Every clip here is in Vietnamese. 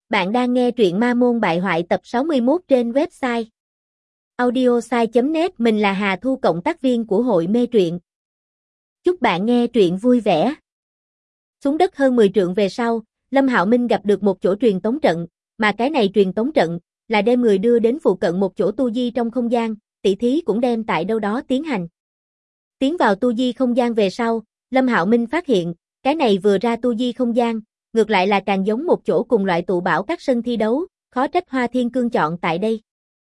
Bạn đang nghe truyện Ma Môn Bại Hoại tập 61 trên website audiosai.net. Mình là Hà Thu, cộng tác viên của hội mê truyện. Chúc bạn nghe truyện vui vẻ. Xuống đất hơn 10 trượng về sau, Lâm Hạo Minh gặp được một chỗ truyền tống trận, mà cái này truyền tống trận là đem người đưa đến phụ cận một chỗ tu di trong không gian, tỷ thí cũng đem tại đâu đó tiến hành. Tiến vào tu di không gian về sau, Lâm Hạo Minh phát hiện, cái này vừa ra tu di không gian, ngược lại là càng giống một chỗ cùng loại tụ bảo các sân thi đấu, khó trách Hoa Thiên Cương chọn tại đây.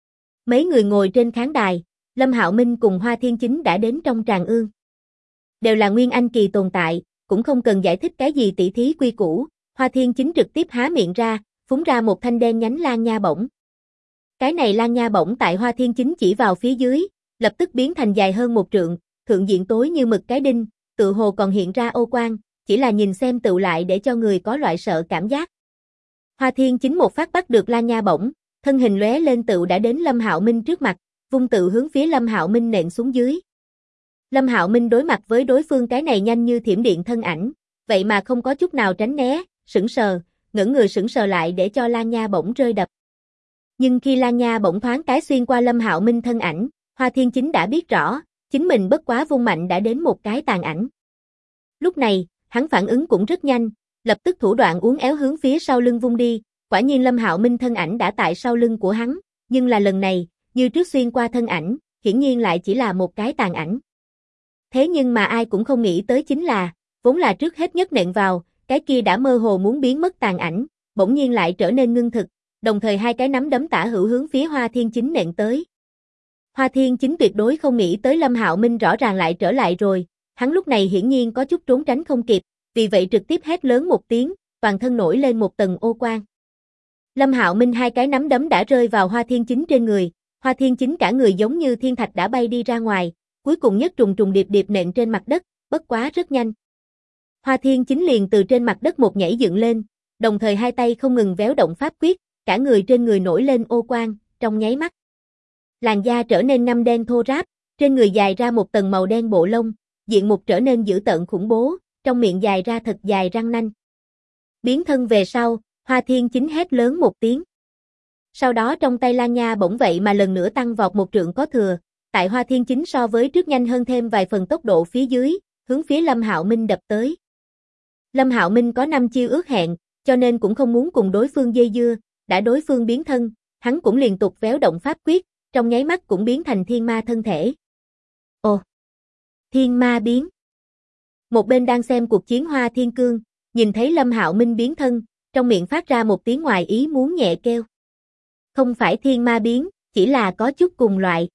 Mấy người ngồi trên khán đài, Lâm Hạo Minh cùng Hoa Thiên Chính đã đến trong tràng ương. Đều là nguyên anh kỳ tồn tại, cũng không cần giải thích cái gì tỷ thí quy củ, Hoa Thiên Chính trực tiếp há miệng ra, phúng ra một thanh đen nhánh lan nha bổng. Cái này lan nha bổng tại Hoa Thiên Chính chỉ vào phía dưới, lập tức biến thành dài hơn 1 trượng, thượng diện tối như mực cái đinh, tự hồ còn hiện ra ô quang, chỉ là nhìn xem tựu lại để cho người có loại sợ cảm giác. Hoa Thiên Chính một phát bắt được lan nha bổng, thân hình lóe lên tựu đã đến Lâm Hạo Minh trước mặt, vung tựu hướng phía Lâm Hạo Minh nện xuống dưới. Lâm Hạo Minh đối mặt với đối phương cái này nhanh như thiểm điện thân ảnh, vậy mà không có chút nào tránh né, sững sờ, ngẩn người sững sờ lại để cho lan nha bổng rơi đập. Nhưng khi lan nha bổng thoáng cái xuyên qua Lâm Hạo Minh thân ảnh, Hoa Thiên Chính đã biết rõ, chính mình bất quá vung mạnh đã đến một cái tàn ảnh. Lúc này, hắn phản ứng cũng rất nhanh, lập tức thủ đoạn uốn éo hướng phía sau lưng vung đi, quả nhiên Lâm Hạo Minh thân ảnh đã tại sau lưng của hắn, nhưng là lần này, như trước xuyên qua thân ảnh, hiển nhiên lại chỉ là một cái tàn ảnh. Thế nhưng mà ai cũng không nghĩ tới chính là, vốn là trước hết nhất nện vào, cái kia đã mơ hồ muốn biến mất tàn ảnh, bỗng nhiên lại trở nên ngưng thực, đồng thời hai cái nắm đấm tả hữu hướng phía Hoa Thiên Chính nện tới. Hoa Thiên Chính tuyệt đối không nghĩ tới Lâm Hạo Minh rõ ràng lại trở lại rồi, hắn lúc này hiển nhiên có chút trốn tránh không kịp, vì vậy trực tiếp hét lớn một tiếng, toàn thân nổi lên một tầng ô quang. Lâm Hạo Minh hai cái nắm đấm đã rơi vào Hoa Thiên Chính trên người, Hoa Thiên Chính cả người giống như thiên thạch đã bay đi ra ngoài, cuối cùng nhất trùng trùng điệp điệp nện trên mặt đất, bất quá rất nhanh. Hoa Thiên Chính liền từ trên mặt đất một nhảy dựng lên, đồng thời hai tay không ngừng véo động pháp quyết, cả người trên người nổi lên ô quang, trong nháy mắt. Làn da trở nên ngăm đen thô ráp, trên người dài ra một tầng màu đen bộ lông, diện mục trở nên dữ tợn khủng bố, trong miệng dài ra thật dài răng nanh. Biến thân về sau, Hoa Thiên Chính hét lớn một tiếng. Sau đó trong tay lan nha bổng vậy mà lần nữa tăng vọt 1 trượng có thừa, tại Hoa Thiên Chính so với trước nhanh hơn thêm vài phần tốc độ phía dưới, hướng phía Lâm Hạo Minh đập tới. Lâm Hạo Minh có 5 chiêu ước hẹn, cho nên cũng không muốn cùng đối phương dây dưa, đã đối phương biến thân, hắn cũng liên tục véo động pháp quyết, trong nháy mắt cũng biến thành thiên ma thân thể. Ồ! Thiên ma biến! Một bên đang xem cuộc chiến Hoa Thiên Cương, nhìn thấy Lâm Hạo Minh biến thân, trong miệng phát ra một tiếng ngoài ý muốn nhẹ kêu. Không phải thiên ma biến, chỉ là có chút cùng loại.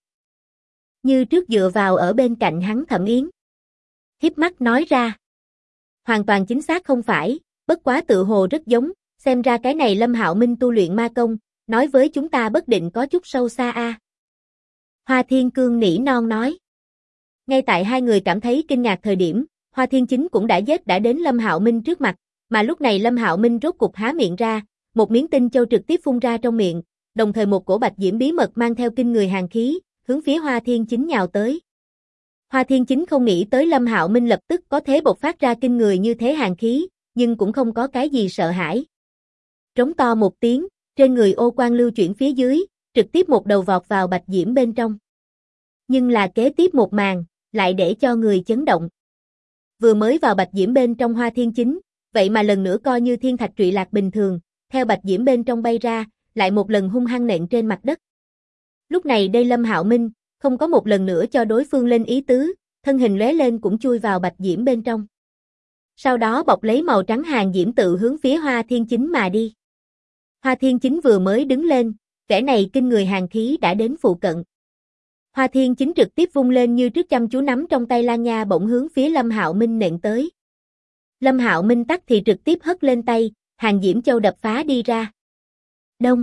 Như trước dựa vào ở bên cạnh hắn Thẩm Yến. Híp mắt nói ra. Hoàn toàn chính xác không phải, bất quá tự hồ rất giống, xem ra cái này Lâm Hạo Minh tu luyện ma công, nói với chúng ta bất định có chút sâu xa a. Hoa Thiên Cương nỉ non nói. Ngay tại hai người cảm thấy kinh ngạc thời điểm, Hoa Thiên Chính cũng đã đến Lâm Hạo Minh trước mặt, mà lúc này Lâm Hạo Minh rốt cục há miệng ra, một miếng tinh châu trực tiếp phun ra trong miệng, đồng thời một cổ bạch diễm bí mật mang theo kinh người hàn khí, hướng phía Hoa Thiên Chính nhào tới. Hoa Thiên Chính không nghĩ tới Lâm Hạo Minh lập tức có thể bộc phát ra kinh người như thế hàn khí, nhưng cũng không có cái gì sợ hãi. Trống to một tiếng, trên người ô quang lưu chuyển phía dưới, trực tiếp một đầu vọt vào bạch diễm bên trong. Nhưng là kế tiếp một màn, lại để cho người chấn động. Vừa mới vào bạch diễm bên trong Hoa Thiên Chính, vậy mà lần nữa coi như thiên thạch trụy lạc bình thường, theo bạch diễm bên trong bay ra, lại một lần hung hăng nện trên mặt đất. Lúc này đây Lâm Hạo Minh, không có một lần nữa cho đối phương lên ý tứ, thân hình lóe lên cũng chui vào bạch diễm bên trong. Sau đó bọc lấy màu trắng hàn diễm tự hướng phía Hoa Thiên Chính mà đi. Hoa Thiên Chính vừa mới đứng lên, vẻ này kinh người hàn khí đã đến phụ cận. Hoa Thiên Chính trực tiếp vung lên như trước chăm chú nắm trong tay lan nha bổng hướng phía Lâm Hạo Minh nện tới. Lâm Hạo Minh tắc thì trực tiếp hất lên tay, hàn diễm châu đập phá đi ra. Đông.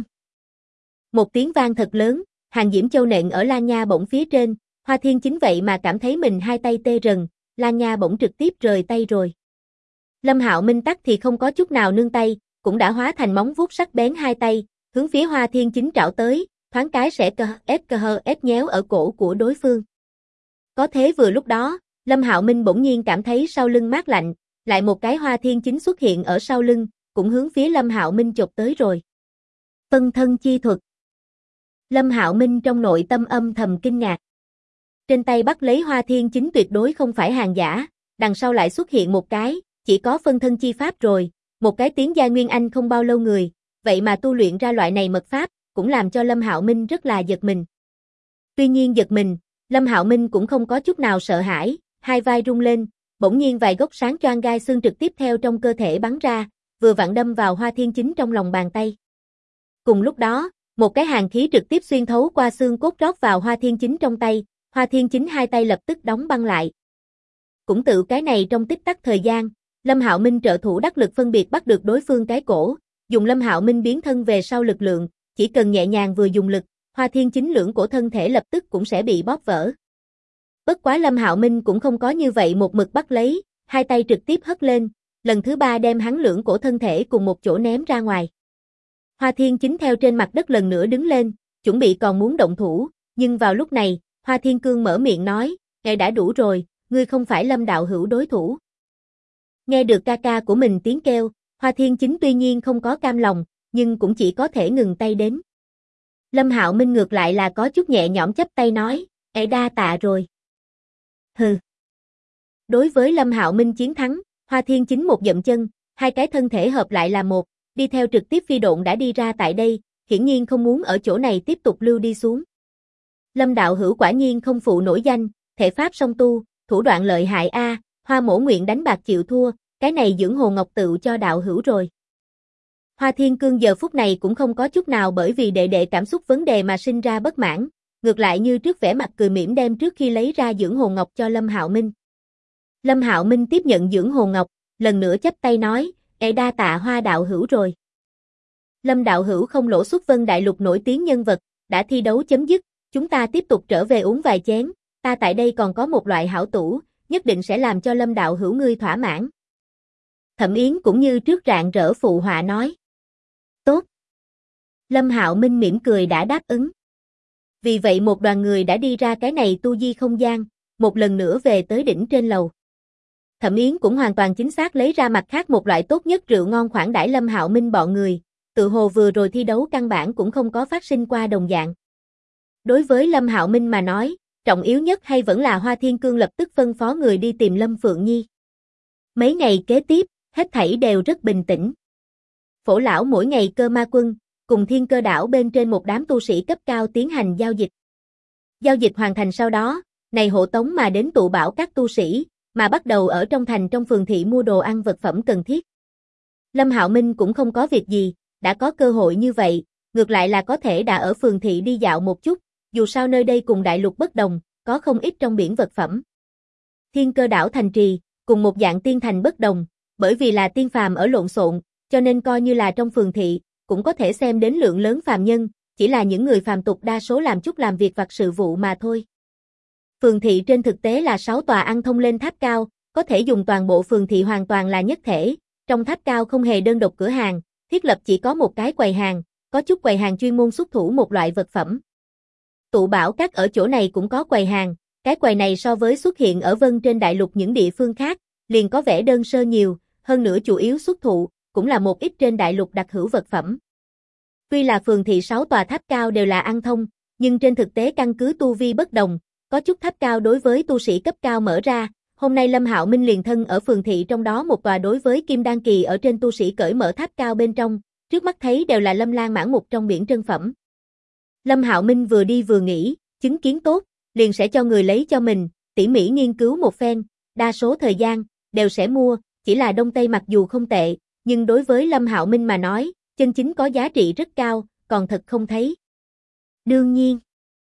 Một tiếng vang thật lớn, hàn diễm châu nện ở lan nha bổng phía trên, Hoa Thiên Chính vậy mà cảm thấy mình hai tay tê rần, lan nha bổng trực tiếp rời tay rồi. Lâm Hạo Minh tắc thì không có chút nào nương tay, cũng đã hóa thành móng vuốt sắc bén hai tay, hướng phía Hoa Thiên Chính trảo tới, thoáng cái sẽ ép nhéo ở cổ của đối phương. Có thế vừa lúc đó, Lâm Hạo Minh bỗng nhiên cảm thấy sau lưng mát lạnh, lại một cái Hoa Thiên Chính xuất hiện ở sau lưng, cũng hướng phía Lâm Hạo Minh chộp tới rồi. Phân thân chi thuật. Lâm Hạo Minh trong nội tâm âm thầm kinh ngạc. Trên tay bắt lấy Hoa Thiên Chính tuyệt đối không phải hàng giả, đằng sau lại xuất hiện một cái, chỉ có phân thân chi pháp rồi, một cái tiến giai nguyên anh không bao lâu người, vậy mà tu luyện ra loại này mật pháp, cũng làm cho Lâm Hạo Minh rất là giật mình. Tuy nhiên giật mình, Lâm Hạo Minh cũng không có chút nào sợ hãi, hai vai rung lên, bỗng nhiên vài gốc sáng choang gai xương trực tiếp theo trong cơ thể bắn ra, vừa vặn đâm vào Hoa Thiên Chính trong lòng bàn tay. Cùng lúc đó, một cái hàn khí trực tiếp xuyên thấu qua xương cốt rót vào Hoa Thiên Chính trong tay, Hoa Thiên Chính hai tay lập tức đóng băng lại. Cũng tự cái này trong tích tắc thời gian, Lâm Hạo Minh trợ thủ đắc lực phân biệt bắt được đối phương cái cổ, dùng Lâm Hạo Minh biến thân về sau lực lượng, chỉ cần nhẹ nhàng vừa dùng lực, Hoa Thiên Chính lưỡng cổ thân thể lập tức cũng sẽ bị bóp vỡ. Bất quá Lâm Hạo Minh cũng không có như vậy một mực bắt lấy, hai tay trực tiếp hất lên, lần thứ ba đem hắn lưỡng cổ thân thể cùng một chỗ ném ra ngoài. Hoa Thiên Chính theo trên mặt đất lần nữa đứng lên, chuẩn bị còn muốn động thủ, nhưng vào lúc này, Hoa Thiên Cương mở miệng nói, "Ngài đã đủ rồi, ngươi không phải Lâm đạo hữu đối thủ." Nghe được ca ca của mình tiếng kêu, Hoa Thiên Chính tuy nhiên không có cam lòng, nhưng cũng chỉ có thể ngừng tay đến. Lâm Hạo Minh ngược lại là có chút nhẹ nhõm chắp tay nói, đa tạ rồi." Hừ. Đối với Lâm Hạo Minh chiến thắng, Hoa Thiên Chính một dậm chân, hai cái thân thể hợp lại là một, đi theo trực tiếp phi độn đã đi ra tại đây, hiển nhiên không muốn ở chỗ này tiếp tục lưu đi xuống. Lâm đạo hữu quả nhiên không phụ nổi danh, thể pháp song tu, thủ đoạn lợi hại a, Hoa mổ nguyện đánh bạc chịu thua, cái này dưỡng hồ ngọc tựu cho đạo hữu rồi. Hoa Thiên Cương giờ phút này cũng không có chút nào bởi vì đệ đệ cảm xúc vấn đề mà sinh ra bất mãn, ngược lại như trước vẻ mặt cười mỉm đem trước khi lấy ra dưỡng hồ ngọc cho Lâm Hạo Minh. Lâm Hạo Minh tiếp nhận dưỡng hồ ngọc, lần nữa chắp tay nói, đa tạ Hoa đạo hữu rồi. Lâm đạo hữu không lỗ xuất Vân Đại Lục nổi tiếng nhân vật, đã thi đấu chấm dứt, chúng ta tiếp tục trở về uống vài chén, ta tại đây còn có một loại hảo tủ, nhất định sẽ làm cho Lâm đạo hữu ngươi thỏa mãn. Thẩm Yến cũng như trước rạng rỡ phụ họa nói. Tốt. Lâm Hạo Minh mỉm cười đã đáp ứng. Vì vậy một đoàn người đã đi ra cái này tu di không gian, một lần nữa về tới đỉnh trên lầu. Thẩm Yến cũng hoàn toàn chính xác lấy ra mặt khác một loại tốt nhất rượu ngon khoản đãi Lâm Hạo Minh bọn người, tự hồ vừa rồi thi đấu căn bản cũng không có phát sinh qua đồng dạng. Đối với Lâm Hạo Minh mà nói, trọng yếu nhất hay vẫn là Hoa Thiên Cương lập tức phân phó người đi tìm Lâm Phượng Nhi. Mấy ngày kế tiếp, hết thảy đều rất bình tĩnh. Phổ lão mỗi ngày cơ ma quân, cùng Thiên Cơ đảo bên trên một đám tu sĩ cấp cao tiến hành giao dịch. Giao dịch hoàn thành sau đó, này hộ tống mà đến tụ bảo các tu sĩ, mà bắt đầu ở trong thành trong phường thị mua đồ ăn vật phẩm cần thiết. Lâm Hạo Minh cũng không có việc gì, đã có cơ hội như vậy, ngược lại là có thể đã ở phường thị đi dạo một chút, dù sao nơi đây cùng đại lục bất đồng, có không ít trong biển vật phẩm. Thiên Cơ đảo thành trì, cùng một dạng tiên thành bất đồng, bởi vì là tiên phàm ở lộn xộn, cho nên coi như là trong phường thị, cũng có thể xem đến lượng lớn phàm nhân, chỉ là những người phàm tục đa số làm chút làm việc vặt sự vụ mà thôi. Phường thị trên thực tế là 6 tòa ăn thông lên tháp cao, có thể dùng toàn bộ phường thị hoàn toàn là nhất thể, trong tháp cao không hề đơn độc cửa hàng, thiết lập chỉ có một cái quầy hàng, có chút quầy hàng chuyên môn xuất thủ một loại vật phẩm. Tụ bảo các ở chỗ này cũng có quầy hàng, cái quầy này so với xuất hiện ở Vân trên đại lục những địa phương khác, liền có vẻ đơn sơ nhiều, hơn nữa chủ yếu xuất thụ, cũng là một ít trên đại lục đặc hữu vật phẩm. Tuy là phường thị 6 tòa tháp cao đều là ăn thông, nhưng trên thực tế căn cứ tu vi bất đồng, có chút tháp cao đối với tu sĩ cấp cao mở ra, hôm nay Lâm Hạo Minh liền thân ở phường thị trong đó một tòa đối với kim đan kỳ ở trên tu sĩ cởi mở tháp cao bên trong, trước mắt thấy đều là lâm lan mãn mục trong biển trân phẩm. Lâm Hạo Minh vừa đi vừa nghĩ, chứng kiến tốt, liền sẽ cho người lấy cho mình, tỉ mỉ nghiên cứu một phen, đa số thời gian, đều sẽ mua, chỉ là Đông Tây mặc dù không tệ, nhưng đối với Lâm Hạo Minh mà nói, chân chính có giá trị rất cao, còn thật không thấy. Đương nhiên,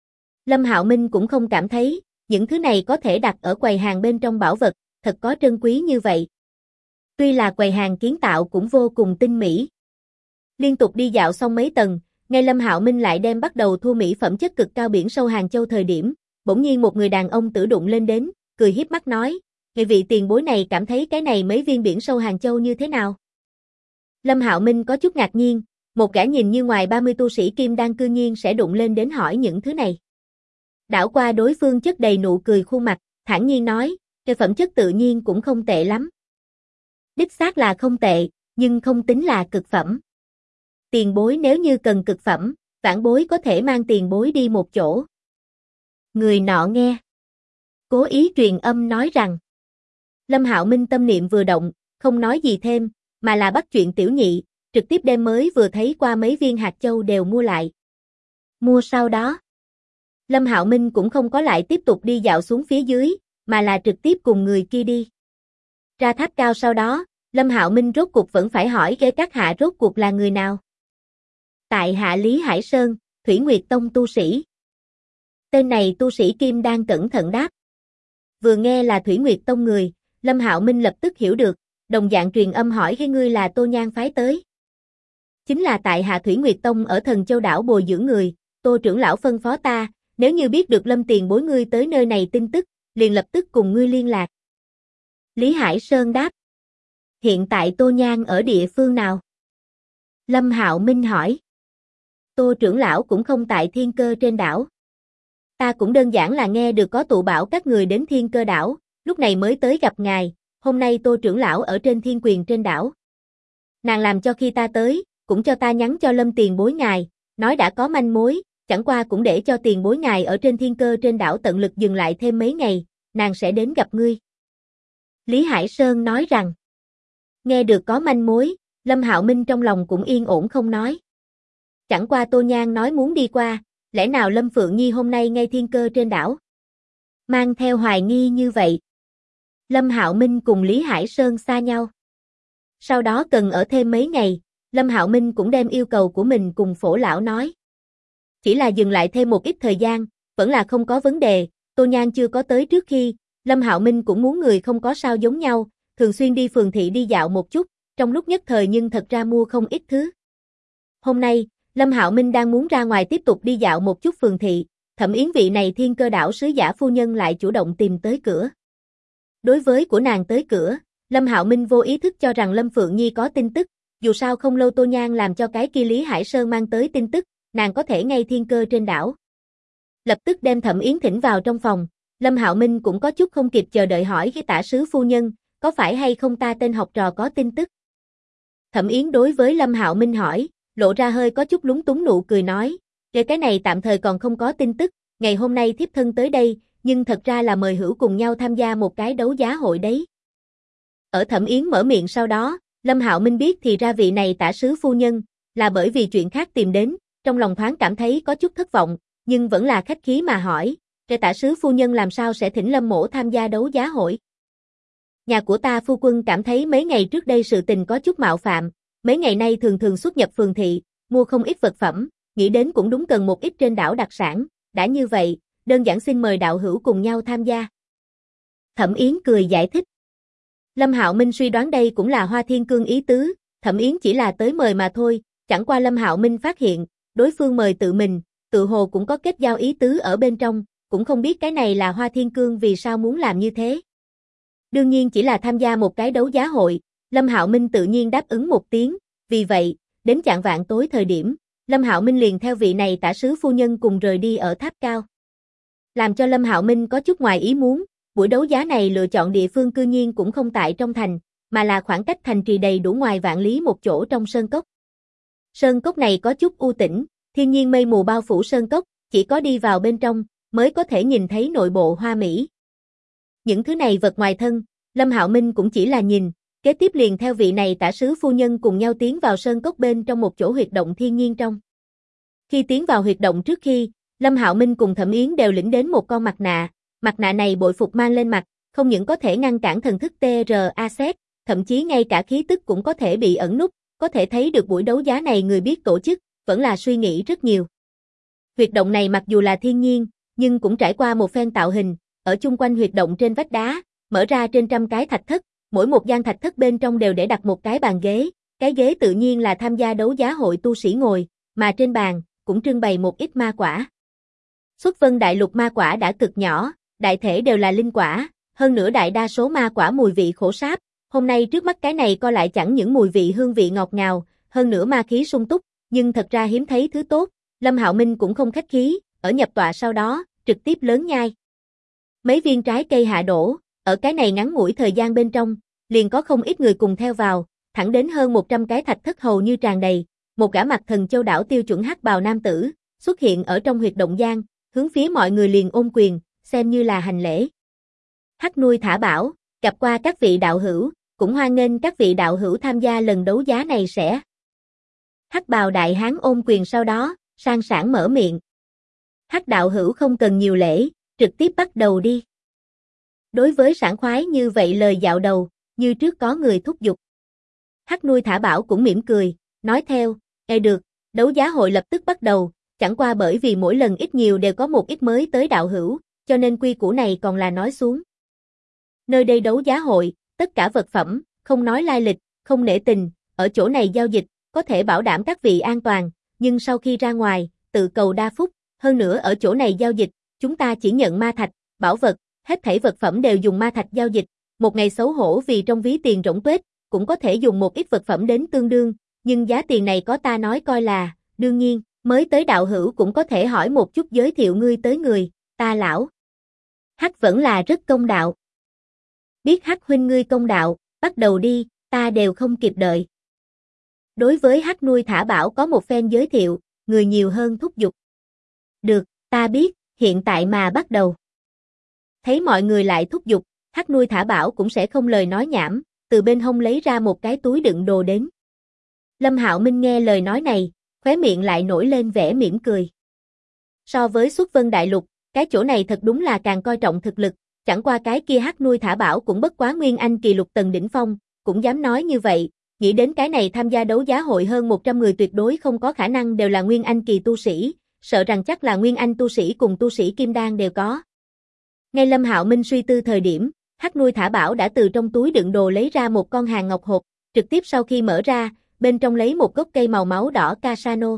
Lâm Hạo Minh cũng không cảm thấy, những thứ này có thể đặt ở quầy hàng bên trong bảo vật, thật có trân quý như vậy. Tuy là quầy hàng kiến tạo cũng vô cùng tinh mỹ. Liên tục đi dạo xong mấy tầng, ngay Lâm Hạo Minh lại đem bắt đầu thu mỹ phẩm chất cực cao biển sâu Hàng Châu thời điểm, bỗng nhiên một người đàn ông tử đụng lên đến, cười hiếp mắt nói, người vị tiền bối này cảm thấy cái này mấy viên biển sâu Hàng Châu như thế nào? Lâm Hạo Minh có chút ngạc nhiên, một gã nhìn như ngoài 30 tu sĩ kim đan cư nhiên sẽ đụng lên đến hỏi những thứ này. Đảo qua đối phương chất đầy nụ cười khuôn mặt, thản nhiên nói, cái phẩm chất tự nhiên cũng không tệ lắm. Đích xác là không tệ, nhưng không tính là cực phẩm. Tiền bối nếu như cần cực phẩm, vãn bối có thể mang tiền bối đi một chỗ. Người nọ nghe. Cố ý truyền âm nói rằng. Lâm Hạo Minh tâm niệm vừa động, không nói gì thêm, mà là bắt chuyện tiểu nhị, trực tiếp đem mới vừa thấy qua mấy viên hạt châu đều mua lại. Mua sau đó. Lâm Hạo Minh cũng không có lại tiếp tục đi dạo xuống phía dưới, mà là trực tiếp cùng người kia đi. Ra tháp cao sau đó, Lâm Hạo Minh rốt cuộc vẫn phải hỏi Ghê Các Hạ rốt cuộc là người nào. Tại hạ Lý Hải Sơn, Thủy Nguyệt Tông tu sĩ. Tên này tu sĩ Kim đang cẩn thận đáp. Vừa nghe là Thủy Nguyệt Tông người, Lâm Hạo Minh lập tức hiểu được, đồng dạng truyền âm hỏi cái ngươi là Tô Nhan phái tới. Chính là tại hạ Thủy Nguyệt Tông ở Thần Châu đảo bồi dưỡng người, Tô trưởng lão phân phó ta, nếu như biết được Lâm tiền bối ngươi tới nơi này tin tức, liền lập tức cùng ngươi liên lạc. Lý Hải Sơn đáp. Hiện tại Tô Nhan ở địa phương nào? Lâm Hạo Minh hỏi. Tô trưởng lão cũng không tại Thiên Cơ trên đảo. Ta cũng đơn giản là nghe được có tụ bảo các người đến Thiên Cơ đảo, lúc này mới tới gặp ngài, hôm nay Tô trưởng lão ở trên Thiên Quyền trên đảo. Nàng làm cho khi ta tới, cũng cho ta nhắn cho Lâm tiền bối ngài, nói đã có manh mối, chẳng qua cũng để cho tiền bối ngài ở trên Thiên Cơ trên đảo tận lực dừng lại thêm mấy ngày, nàng sẽ đến gặp ngươi. Lý Hải Sơn nói rằng. Nghe được có manh mối, Lâm Hạo Minh trong lòng cũng yên ổn không nói. Chẳng qua Tô Nhan nói muốn đi qua, lẽ nào Lâm Phượng Nhi hôm nay ngay Thiên Cơ trên đảo? Mang theo hoài nghi như vậy. Lâm Hạo Minh cùng Lý Hải Sơn xa nhau. Sau đó cần ở thêm mấy ngày, Lâm Hạo Minh cũng đem yêu cầu của mình cùng Phổ lão nói. Chỉ là dừng lại thêm một ít thời gian, vẫn là không có vấn đề, Tô Nhan chưa có tới trước khi, Lâm Hạo Minh cũng muốn người không có sao giống nhau, thường xuyên đi phường thị đi dạo một chút, trong lúc nhất thời nhưng thật ra mua không ít thứ. Hôm nay, Lâm Hạo Minh đang muốn ra ngoài tiếp tục đi dạo một chút phường thị, Thẩm Yến vị này Thiên Cơ đảo sứ giả phu nhân lại chủ động tìm tới cửa. Đối với của nàng tới cửa, Lâm Hạo Minh vô ý thức cho rằng Lâm Phượng Nhi có tin tức, dù sao không lâu Tô Nhan làm cho cái kia Lý Hải Sơn mang tới tin tức, nàng có thể ngay Thiên Cơ trên đảo. Lập tức đem Thẩm Yến thỉnh vào trong phòng, Lâm Hạo Minh cũng có chút không kịp chờ đợi hỏi cái tả sứ phu nhân, có phải hay không ta tên học trò có tin tức? Thẩm Yến đối với Lâm Hạo Minh hỏi, lộ ra hơi có chút lúng túng nụ cười nói, cái này tạm thời còn không có tin tức, ngày hôm nay thiếp thân tới đây, nhưng thật ra là mời hữu cùng nhau tham gia một cái đấu giá hội đấy. Ở Thẩm Yến mở miệng sau đó, Lâm Hạo Minh biết thì ra vị này tả sứ phu nhân, là bởi vì chuyện khác tìm đến, trong lòng thoáng cảm thấy có chút thất vọng, nhưng vẫn là khách khí mà hỏi, cái tả sứ phu nhân làm sao sẽ thỉnh Lâm mỗ tham gia đấu giá hội? Nhà của ta phu quân cảm thấy mấy ngày trước đây sự tình có chút mạo phạm, mấy ngày nay thường thường xuất nhập phường thị, mua không ít vật phẩm, nghĩ đến cũng đúng cần một ít trên đảo đặc sản, đã như vậy, đơn giản xin mời đạo hữu cùng nhau tham gia. Thẩm Yến cười giải thích. Lâm Hạo Minh suy đoán đây cũng là Hoa Thiên Cương ý tứ, Thẩm Yến chỉ là tới mời mà thôi, chẳng qua Lâm Hạo Minh phát hiện, đối phương mời tự mình, tự hồ cũng có kết giao ý tứ ở bên trong, cũng không biết cái này là Hoa Thiên Cương vì sao muốn làm như thế. Đương nhiên chỉ là tham gia một cái đấu giá hội, Lâm Hạo Minh tự nhiên đáp ứng một tiếng, vì vậy, đến chạng vạng tối thời điểm, Lâm Hạo Minh liền theo vị này tả sứ phu nhân cùng rời đi ở tháp cao. Làm cho Lâm Hạo Minh có chút ngoài ý muốn, buổi đấu giá này lựa chọn địa phương cư nhiên cũng không tại trong thành, mà là khoảng cách thành trì đầy đủ ngoài vạn lý một chỗ trong sơn cốc. Sơn cốc này có chút u tĩnh, thiên nhiên mây mù bao phủ sơn cốc, chỉ có đi vào bên trong, mới có thể nhìn thấy nội bộ hoa mỹ. Những thứ này vật ngoài thân, Lâm Hạo Minh cũng chỉ là nhìn, kế tiếp liền theo vị này tả sứ phu nhân cùng nhau tiến vào sơn cốc bên trong một chỗ huyệt động thiên nhiên trong. Khi tiến vào huyệt động trước khi, Lâm Hạo Minh cùng Thẩm Yến đều lĩnh đến một con mặt nạ này bội phục mang lên mặt, không những có thể ngăn cản thần thức TRAZ, thậm chí ngay cả khí tức cũng có thể bị ẩn núp, có thể thấy được buổi đấu giá này người biết tổ chức, vẫn là suy nghĩ rất nhiều. Huyệt động này mặc dù là thiên nhiên, nhưng cũng trải qua một phen tạo hình, ở chung quanh huyệt động trên vách đá, mở ra trên trăm cái thạch thất, mỗi một gian thạch thất bên trong đều để đặt một cái bàn ghế, cái ghế tự nhiên là tham gia đấu giá hội tu sĩ ngồi, mà trên bàn cũng trưng bày một ít ma quả. Xuất Vân Đại Lục ma quả đã cực nhỏ, đại thể đều là linh quả, hơn nữa đại đa số ma quả mùi vị khổ sáp, hôm nay trước mắt cái này coi lại chẳng những mùi vị hương vị ngọt ngào, hơn nữa ma khí sung túc, nhưng thật ra hiếm thấy thứ tốt, Lâm Hạo Minh cũng không khách khí, ở nhập tọa sau đó, trực tiếp lớn nhai. Mấy viên trái cây hạ đổ, ở cái này ngắn ngủi thời gian bên trong, liền có không ít người cùng theo vào, thẳng đến hơn 100 cái thạch thất hầu như tràn đầy, một gã mặc thần châu đảo tiêu chuẩn hắc bào nam tử, xuất hiện ở trong huyệt động giang, hướng phía mọi người liền ôm quyền, xem như là hành lễ. Hắc nuôi thả bảo, gặp qua các vị đạo hữu, cũng hoan nghênh các vị đạo hữu tham gia lần đấu giá này sẽ. Hắc bào đại hán ôm quyền sau đó, sang sảng mở miệng. Hắc đạo hữu không cần nhiều lễ, trực tiếp bắt đầu đi. Đối với sảng khoái như vậy lời dạo đầu, như trước có người thúc giục. Hắc nuôi thả bảo cũng mỉm cười, nói theo, được, đấu giá hội lập tức bắt đầu, chẳng qua bởi vì mỗi lần ít nhiều đều có một ít mới tới đạo hữu, cho nên quy củ này còn là nói xuống. Nơi đây đấu giá hội, tất cả vật phẩm, không nói lai lịch, không nể tình, ở chỗ này giao dịch, có thể bảo đảm các vị an toàn, nhưng sau khi ra ngoài, tự cầu đa phúc, hơn nữa ở chỗ này giao dịch, chúng ta chỉ nhận ma thạch, bảo vật, hết thảy vật phẩm đều dùng ma thạch giao dịch, một ngày xấu hổ vì trong ví tiền rỗng tuếch, cũng có thể dùng một ít vật phẩm đến tương đương, nhưng giá tiền này có ta nói coi là, đương nhiên, mới tới đạo hữu cũng có thể hỏi một chút giới thiệu ngươi tới người, ta lão. Hắc vẫn là rất công đạo. Biết Hắc huynh ngươi công đạo, bắt đầu đi, ta đều không kịp đợi. Đối với Hắc nuôi thả bảo có một phen giới thiệu, người nhiều hơn thúc giục. Được, ta biết, hiện tại mà bắt đầu. Thấy mọi người lại thúc giục, Hắc nuôi thả bảo cũng sẽ không lời nói nhảm, từ bên hông lấy ra một cái túi đựng đồ đến. Lâm Hạo Minh nghe lời nói này, khóe miệng lại nổi lên vẻ mỉm cười. So với Xuất Vân Đại Lục, cái chỗ này thật đúng là càng coi trọng thực lực, chẳng qua cái kia Hắc nuôi thả bảo cũng bất quá Nguyên Anh kỳ lục tầng đỉnh phong, cũng dám nói như vậy, nghĩ đến cái này tham gia đấu giá hội hơn 100 người tuyệt đối không có khả năng đều là Nguyên Anh kỳ tu sĩ, sợ rằng chắc là Nguyên Anh tu sĩ cùng tu sĩ Kim Đan đều có. Ngay Lâm Hạo Minh suy tư thời điểm, Hắc nuôi thả bảo đã từ trong túi đựng đồ lấy ra một con hàng ngọc hộp, trực tiếp sau khi mở ra, bên trong lấy một gốc cây màu máu đỏ Casano.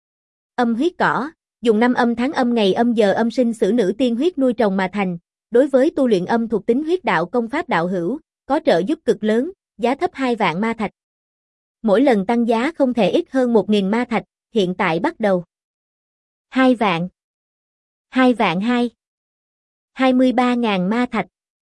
Âm huyết cỏ, dùng năm âm tháng âm ngày âm giờ âm sinh sử nữ tiên huyết nuôi trồng mà thành, đối với tu luyện âm thuộc tính huyết đạo công pháp đạo hữu, có trợ giúp cực lớn, giá thấp 2 vạn ma thạch. Mỗi lần tăng giá không thể ít hơn 1.000 ma thạch, hiện tại bắt đầu. 2 vạn. 2 vạn 2. 23.000 ma thạch.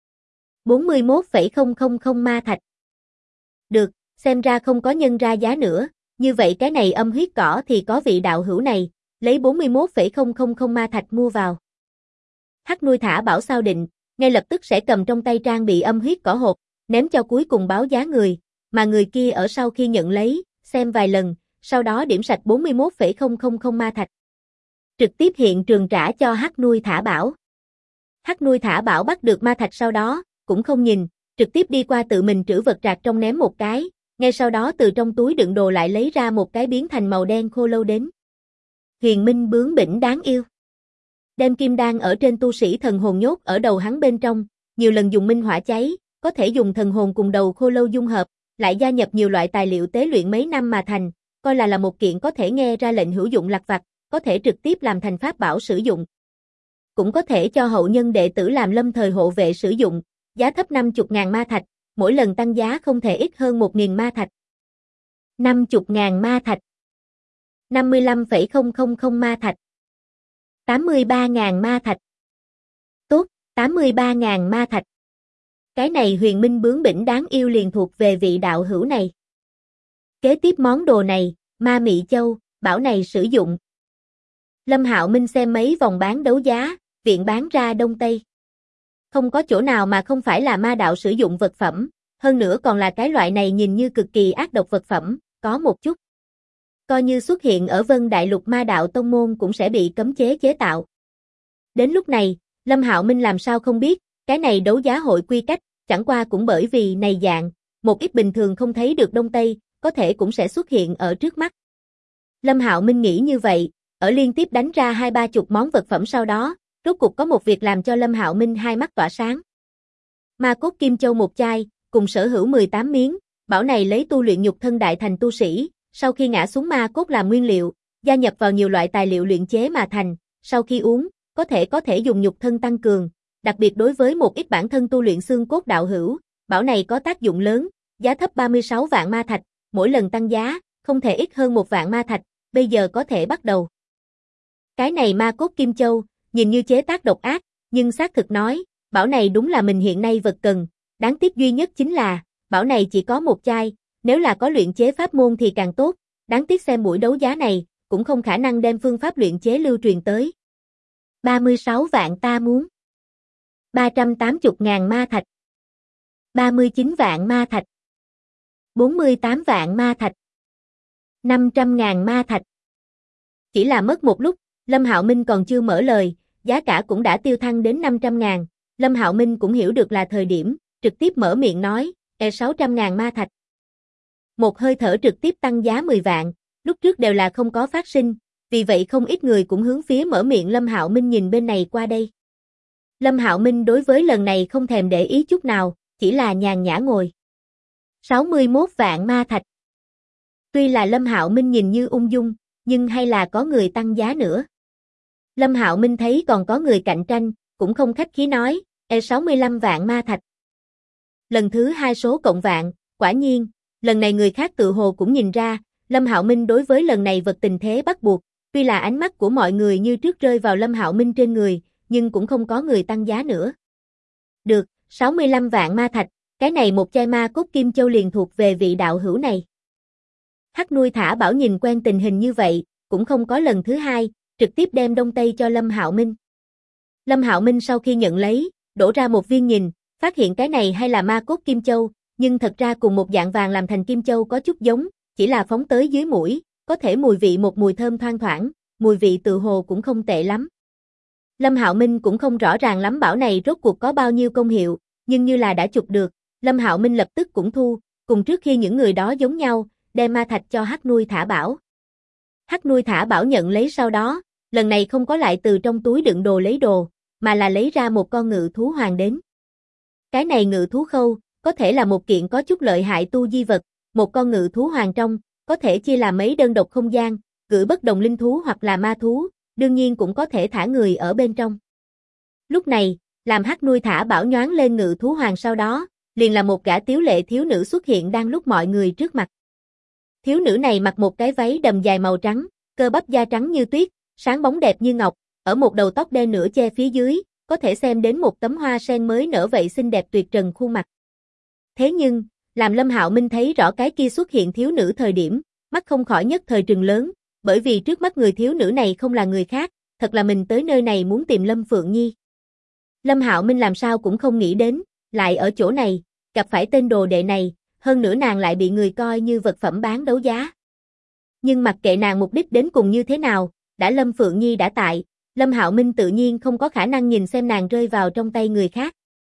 41,000 ma thạch. Được, xem ra không có nhân ra giá nữa, như vậy cái này âm huyết cỏ thì có vị đạo hữu này, lấy 41,000 ma thạch mua vào. Hắc nuôi thả bảo sao định, ngay lập tức sẽ cầm trong tay trang bị âm huyết cỏ hộp, ném cho cuối cùng báo giá người, mà người kia ở sau khi nhận lấy, xem vài lần, sau đó điểm sạch 41,000 ma thạch. Trực tiếp hiện trường trả cho Hắc nuôi thả bảo. Hắc nuôi thả bảo bắt được ma thạch sau đó, cũng không nhìn, trực tiếp đi qua tự mình trữ vật trạc trong ném một cái, ngay sau đó từ trong túi đựng đồ lại lấy ra một cái biến thành màu đen khô lâu đến. Huyền minh bướng bỉnh đáng yêu. Đem kim đan ở trên tu sĩ thần hồn nhốt ở đầu hắn bên trong, nhiều lần dùng minh hỏa cháy, có thể dùng thần hồn cùng đầu khô lâu dung hợp, lại gia nhập nhiều loại tài liệu tế luyện mấy năm mà thành, coi là một kiện có thể nghe ra lệnh hữu dụng lặt vặt, có thể trực tiếp làm thành pháp bảo sử dụng. Cũng có thể cho hậu nhân đệ tử làm lâm thời hộ vệ sử dụng, giá thấp 50.000 ma thạch, mỗi lần tăng giá không thể ít hơn 1.000 ma thạch. 50.000 ma thạch. 55,000 ma thạch. 83.000 ma thạch. Tốt, 83.000 ma thạch. Cái này huyền minh bướng bỉnh đáng yêu liền thuộc về vị đạo hữu này. Kế tiếp món đồ này, ma mị châu, bảo này sử dụng. Lâm Hạo Minh xem mấy vòng bán đấu giá, viện bán ra đông tây. Không có chỗ nào mà không phải là ma đạo sử dụng vật phẩm, hơn nữa còn là cái loại này nhìn như cực kỳ ác độc vật phẩm, có một chút. Coi như xuất hiện ở Vân Đại Lục ma đạo tông môn cũng sẽ bị cấm chế chế tạo. Đến lúc này, Lâm Hạo Minh làm sao không biết, cái này đấu giá hội quy cách, chẳng qua cũng bởi vì này dạng, một ít bình thường không thấy được đông tây, có thể cũng sẽ xuất hiện ở trước mắt. Lâm Hạo Minh nghĩ như vậy, ở liên tiếp đánh ra 20-30 món vật phẩm sau đó, rốt cục có một việc làm cho Lâm Hạo Minh hai mắt tỏa sáng. Ma cốt kim châu một chai, cùng sở hữu 18 miếng, bảo này lấy tu luyện nhục thân đại thành tu sĩ, sau khi ngã xuống ma cốt làm nguyên liệu, gia nhập vào nhiều loại tài liệu luyện chế mà thành, sau khi uống, có thể dùng nhục thân tăng cường, đặc biệt đối với một ít bản thân tu luyện xương cốt đạo hữu, bảo này có tác dụng lớn, giá thấp 36 vạn ma thạch, mỗi lần tăng giá, không thể ít hơn 1 vạn ma thạch, bây giờ có thể bắt đầu. Cái này ma cốt kim châu, nhìn như chế tác độc ác, nhưng xác thực nói, bảo này đúng là mình hiện nay vật cần, đáng tiếc duy nhất chính là, bảo này chỉ có một chai, nếu là có luyện chế pháp môn thì càng tốt, đáng tiếc xem buổi đấu giá này, cũng không khả năng đem phương pháp luyện chế lưu truyền tới. 36 vạn ta muốn. 380.000 ma thạch. 39 vạn ma thạch. 48 vạn ma thạch. 500.000 ma thạch. Chỉ là mất một lúc, Lâm Hạo Minh còn chưa mở lời, giá cả cũng đã tiêu thăng đến 500.000, Lâm Hạo Minh cũng hiểu được là thời điểm, trực tiếp mở miệng nói, 600.000 ma thạch. Một hơi thở trực tiếp tăng giá 10 vạn, lúc trước đều là không có phát sinh, vì vậy không ít người cũng hướng phía mở miệng Lâm Hạo Minh nhìn bên này qua đây. Lâm Hạo Minh đối với lần này không thèm để ý chút nào, chỉ là nhàn nhã ngồi. 61 vạn ma thạch. Tuy là Lâm Hạo Minh nhìn như ung dung, nhưng hay là có người tăng giá nữa. Lâm Hạo Minh thấy còn có người cạnh tranh, cũng không khách khí nói, 65 vạn ma thạch. Lần thứ hai số cộng vạn, quả nhiên, lần này người khác tự hồ cũng nhìn ra, Lâm Hạo Minh đối với lần này vật tình thế bắt buộc, tuy là ánh mắt của mọi người như trước rơi vào Lâm Hạo Minh trên người, nhưng cũng không có người tăng giá nữa. Được, 65 vạn ma thạch, cái này một chai ma cốt kim châu liền thuộc về vị đạo hữu này. Hắc nuôi thả bảo nhìn quen tình hình như vậy, cũng không có lần thứ hai, trực tiếp đem đông tây cho Lâm Hạo Minh. Lâm Hạo Minh sau khi nhận lấy, đổ ra một viên nhìn, phát hiện cái này hay là ma cốt kim châu, nhưng thật ra cùng một dạng vàng làm thành kim châu có chút giống, chỉ là phóng tới dưới mũi, có thể mùi vị một mùi thơm thoang thoảng, mùi vị tự hồ cũng không tệ lắm. Lâm Hạo Minh cũng không rõ ràng lắm bảo này rốt cuộc có bao nhiêu công hiệu, nhưng như là đã chụp được, Lâm Hạo Minh lập tức cũng thu, cùng trước khi những người đó giống nhau, đem ma thạch cho Hắc nuôi thả bảo. Hắc nuôi thả bảo nhận lấy sau đó, lần này không có lại từ trong túi đựng đồ lấy đồ, mà là lấy ra một con ngự thú hoàng đến. Cái này ngự thú khâu, có thể là một kiện có chút lợi hại tu di vật, một con ngự thú hoàng trong, có thể chia làm mấy đơn độc không gian, gửi bất đồng linh thú hoặc là ma thú, đương nhiên cũng có thể thả người ở bên trong. Lúc này, làm Hắc nuôi thả bảo nhoáng lên ngự thú hoàng sau đó, liền là một gã tiếu lệ thiếu nữ xuất hiện đang lúc mọi người trước mặt. Thiếu nữ này mặc một cái váy đầm dài màu trắng, cơ bắp da trắng như tuyết, sáng bóng đẹp như ngọc, ở một đầu tóc đen nửa che phía dưới, có thể xem đến một tấm hoa sen mới nở vậy xinh đẹp tuyệt trần khuôn mặt. Thế nhưng, làm Lâm Hạo Minh thấy rõ cái kia xuất hiện thiếu nữ thời điểm, mắt không khỏi nhất thời trừng lớn, bởi vì trước mắt người thiếu nữ này không là người khác, thật là mình tới nơi này muốn tìm Lâm Phượng Nhi. Lâm Hạo Minh làm sao cũng không nghĩ đến, lại ở chỗ này, gặp phải tên đồ đệ này, hơn nữa nàng lại bị người coi như vật phẩm bán đấu giá. Nhưng mặc kệ nàng mục đích đến cùng như thế nào, đã Lâm Phượng Nhi đã tại, Lâm Hạo Minh tự nhiên không có khả năng nhìn xem nàng rơi vào trong tay người khác.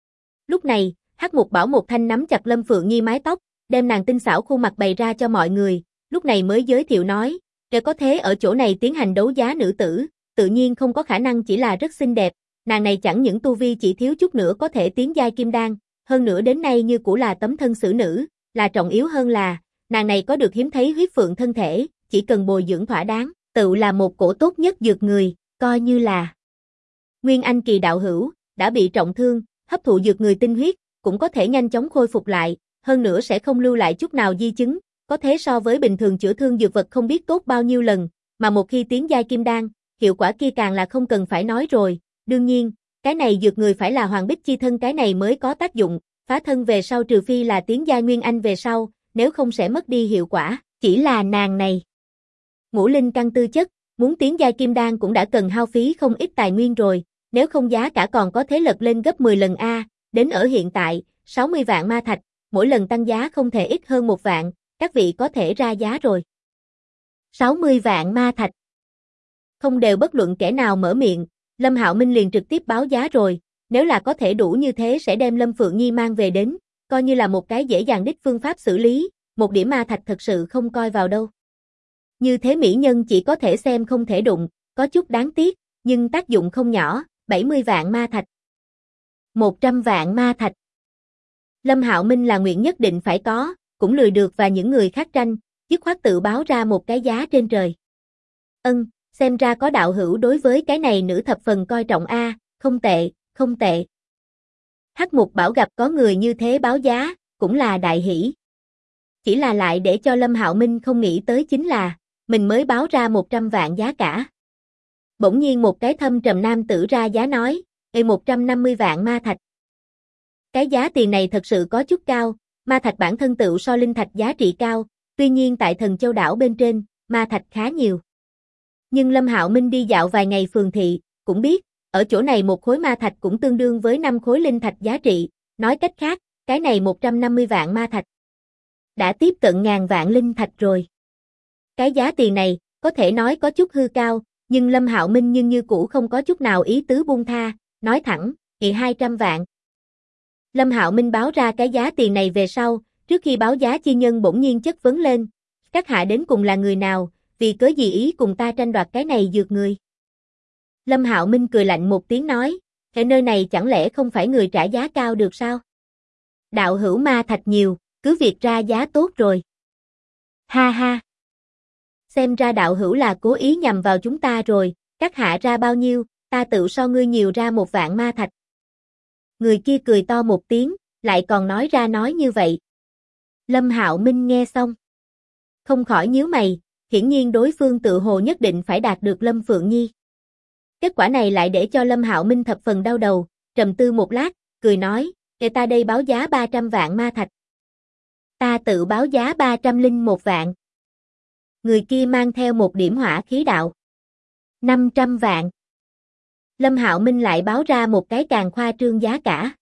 Lúc này, Hắc Mục Bảo một thanh nắm chặt Lâm Phượng Nhi mái tóc, đem nàng tinh xảo khuôn mặt bày ra cho mọi người, lúc này mới giới thiệu nói, để có thế ở chỗ này tiến hành đấu giá nữ tử, tự nhiên không có khả năng chỉ là rất xinh đẹp, nàng này chẳng những tu vi chỉ thiếu chút nữa có thể tiến giai kim đan, hơn nữa đến nay như cũ là tấm thân xử nữ, là trọng yếu hơn là, nàng này có được hiếm thấy huyết phượng thân thể, chỉ cần bồi dưỡng thỏa đáng, tự là một cổ tốt nhất dược người, coi như là Nguyên Anh kỳ đạo hữu, đã bị trọng thương, hấp thụ dược người tinh huyết, cũng có thể nhanh chóng khôi phục lại, hơn nữa sẽ không lưu lại chút nào di chứng, có thế so với bình thường chữa thương dược vật không biết tốt bao nhiêu lần, mà một khi tiến giai kim đan, hiệu quả kia càng là không cần phải nói rồi, đương nhiên, cái này dược người phải là hoàng bích chi thân cái này mới có tác dụng, phá thân về sau trừ phi là tiến giai Nguyên Anh về sau, nếu không sẽ mất đi hiệu quả, chỉ là nàng này. Ngũ linh căn tư chất, muốn tiến giai kim đan cũng đã cần hao phí không ít tài nguyên rồi, nếu không giá cả còn có thế lật lên gấp 10 lần A, đến ở hiện tại, 60 vạn ma thạch, mỗi lần tăng giá không thể ít hơn 1 vạn, các vị có thể ra giá rồi. 60 vạn ma thạch. Không đều bất luận kẻ nào mở miệng, Lâm Hạo Minh liền trực tiếp báo giá rồi, nếu là có thể đủ như thế sẽ đem Lâm Phượng Nhi mang về đến, coi như là một cái dễ dàng đích phương pháp xử lý, một điểm ma thạch thật sự không coi vào đâu. Như thế mỹ nhân chỉ có thể xem không thể đụng, có chút đáng tiếc, nhưng tác dụng không nhỏ, 70 vạn ma thạch. 100 vạn ma thạch. Lâm Hạo Minh là nguyện nhất định phải có, cũng lười được và những người khác tranh, dứt khoát tự báo ra một cái giá trên trời. Xem ra có đạo hữu đối với cái này nữ thập phần coi trọng a, không tệ, không tệ. Hắc Mục Bảo gặp có người như thế báo giá, cũng là đại hỷ. Chỉ là lại để cho Lâm Hạo Minh không nghĩ tới chính là, mình mới báo ra 100 vạn giá cả. Bỗng nhiên một cái thâm trầm nam tử ra giá nói, 150 vạn ma thạch. Cái giá tiền này thật sự có chút cao, ma thạch bản thân tựu so linh thạch giá trị cao, Tuy nhiên tại Thần Châu đảo bên trên, ma thạch khá nhiều. Nhưng Lâm Hạo Minh đi dạo vài ngày phường thị, cũng biết, ở chỗ này một khối ma thạch cũng tương đương với 5 khối linh thạch giá trị, nói cách khác, cái này 150 vạn ma thạch. Đã tiếp cận ngàn vạn linh thạch rồi. Cái giá tiền này, có thể nói có chút hư cao, nhưng Lâm Hạo Minh nhưng như cũ không có chút nào ý tứ buông tha, nói thẳng, 200 vạn. Lâm Hạo Minh báo ra cái giá tiền này về sau, trước khi báo giá chi nhân bỗng nhiên chất vấn lên, các hạ đến cùng là người nào, vì cớ gì ý cùng ta tranh đoạt cái này dược người. Lâm Hạo Minh cười lạnh một tiếng nói, ở nơi này chẳng lẽ không phải người trả giá cao được sao? Đạo hữu ma thạch nhiều, cứ việc ra giá tốt rồi. Ha ha. Xem ra đạo hữu là cố ý nhằm vào chúng ta rồi, các hạ ra bao nhiêu, ta tự so ngươi nhiều ra 1 vạn ma thạch. Người kia cười to một tiếng, lại còn nói ra nói như vậy. Lâm Hạo Minh nghe xong, không khỏi nhíu mày, hiển nhiên đối phương tự hồ nhất định phải đạt được Lâm Phượng Nhi. Kết quả này lại để cho Lâm Hạo Minh thập phần đau đầu, trầm tư một lát, cười nói, để ta đây báo giá 300 vạn ma thạch. Ta tự báo giá 301 vạn. Người kia mang theo một điểm hỏa khí đạo. 500 vạn. Lâm Hạo Minh lại báo ra một cái càng khoa trương giá cả.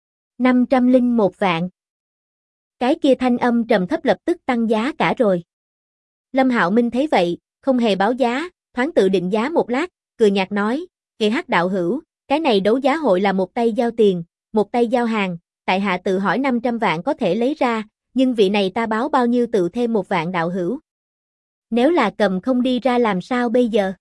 501 vạn. Cái kia thanh âm trầm thấp lập tức tăng giá cả rồi. Lâm Hạo Minh thấy vậy, không hề báo giá, thoáng tự định giá một lát, cười nhạt nói, Hắc đạo hữu, cái này đấu giá hội là một tay giao tiền, một tay giao hàng, tại hạ tự hỏi 500 vạn có thể lấy ra, nhưng vị này ta báo bao nhiêu tự thêm 1 vạn đạo hữu. Nếu là cầm không đi ra làm sao bây giờ?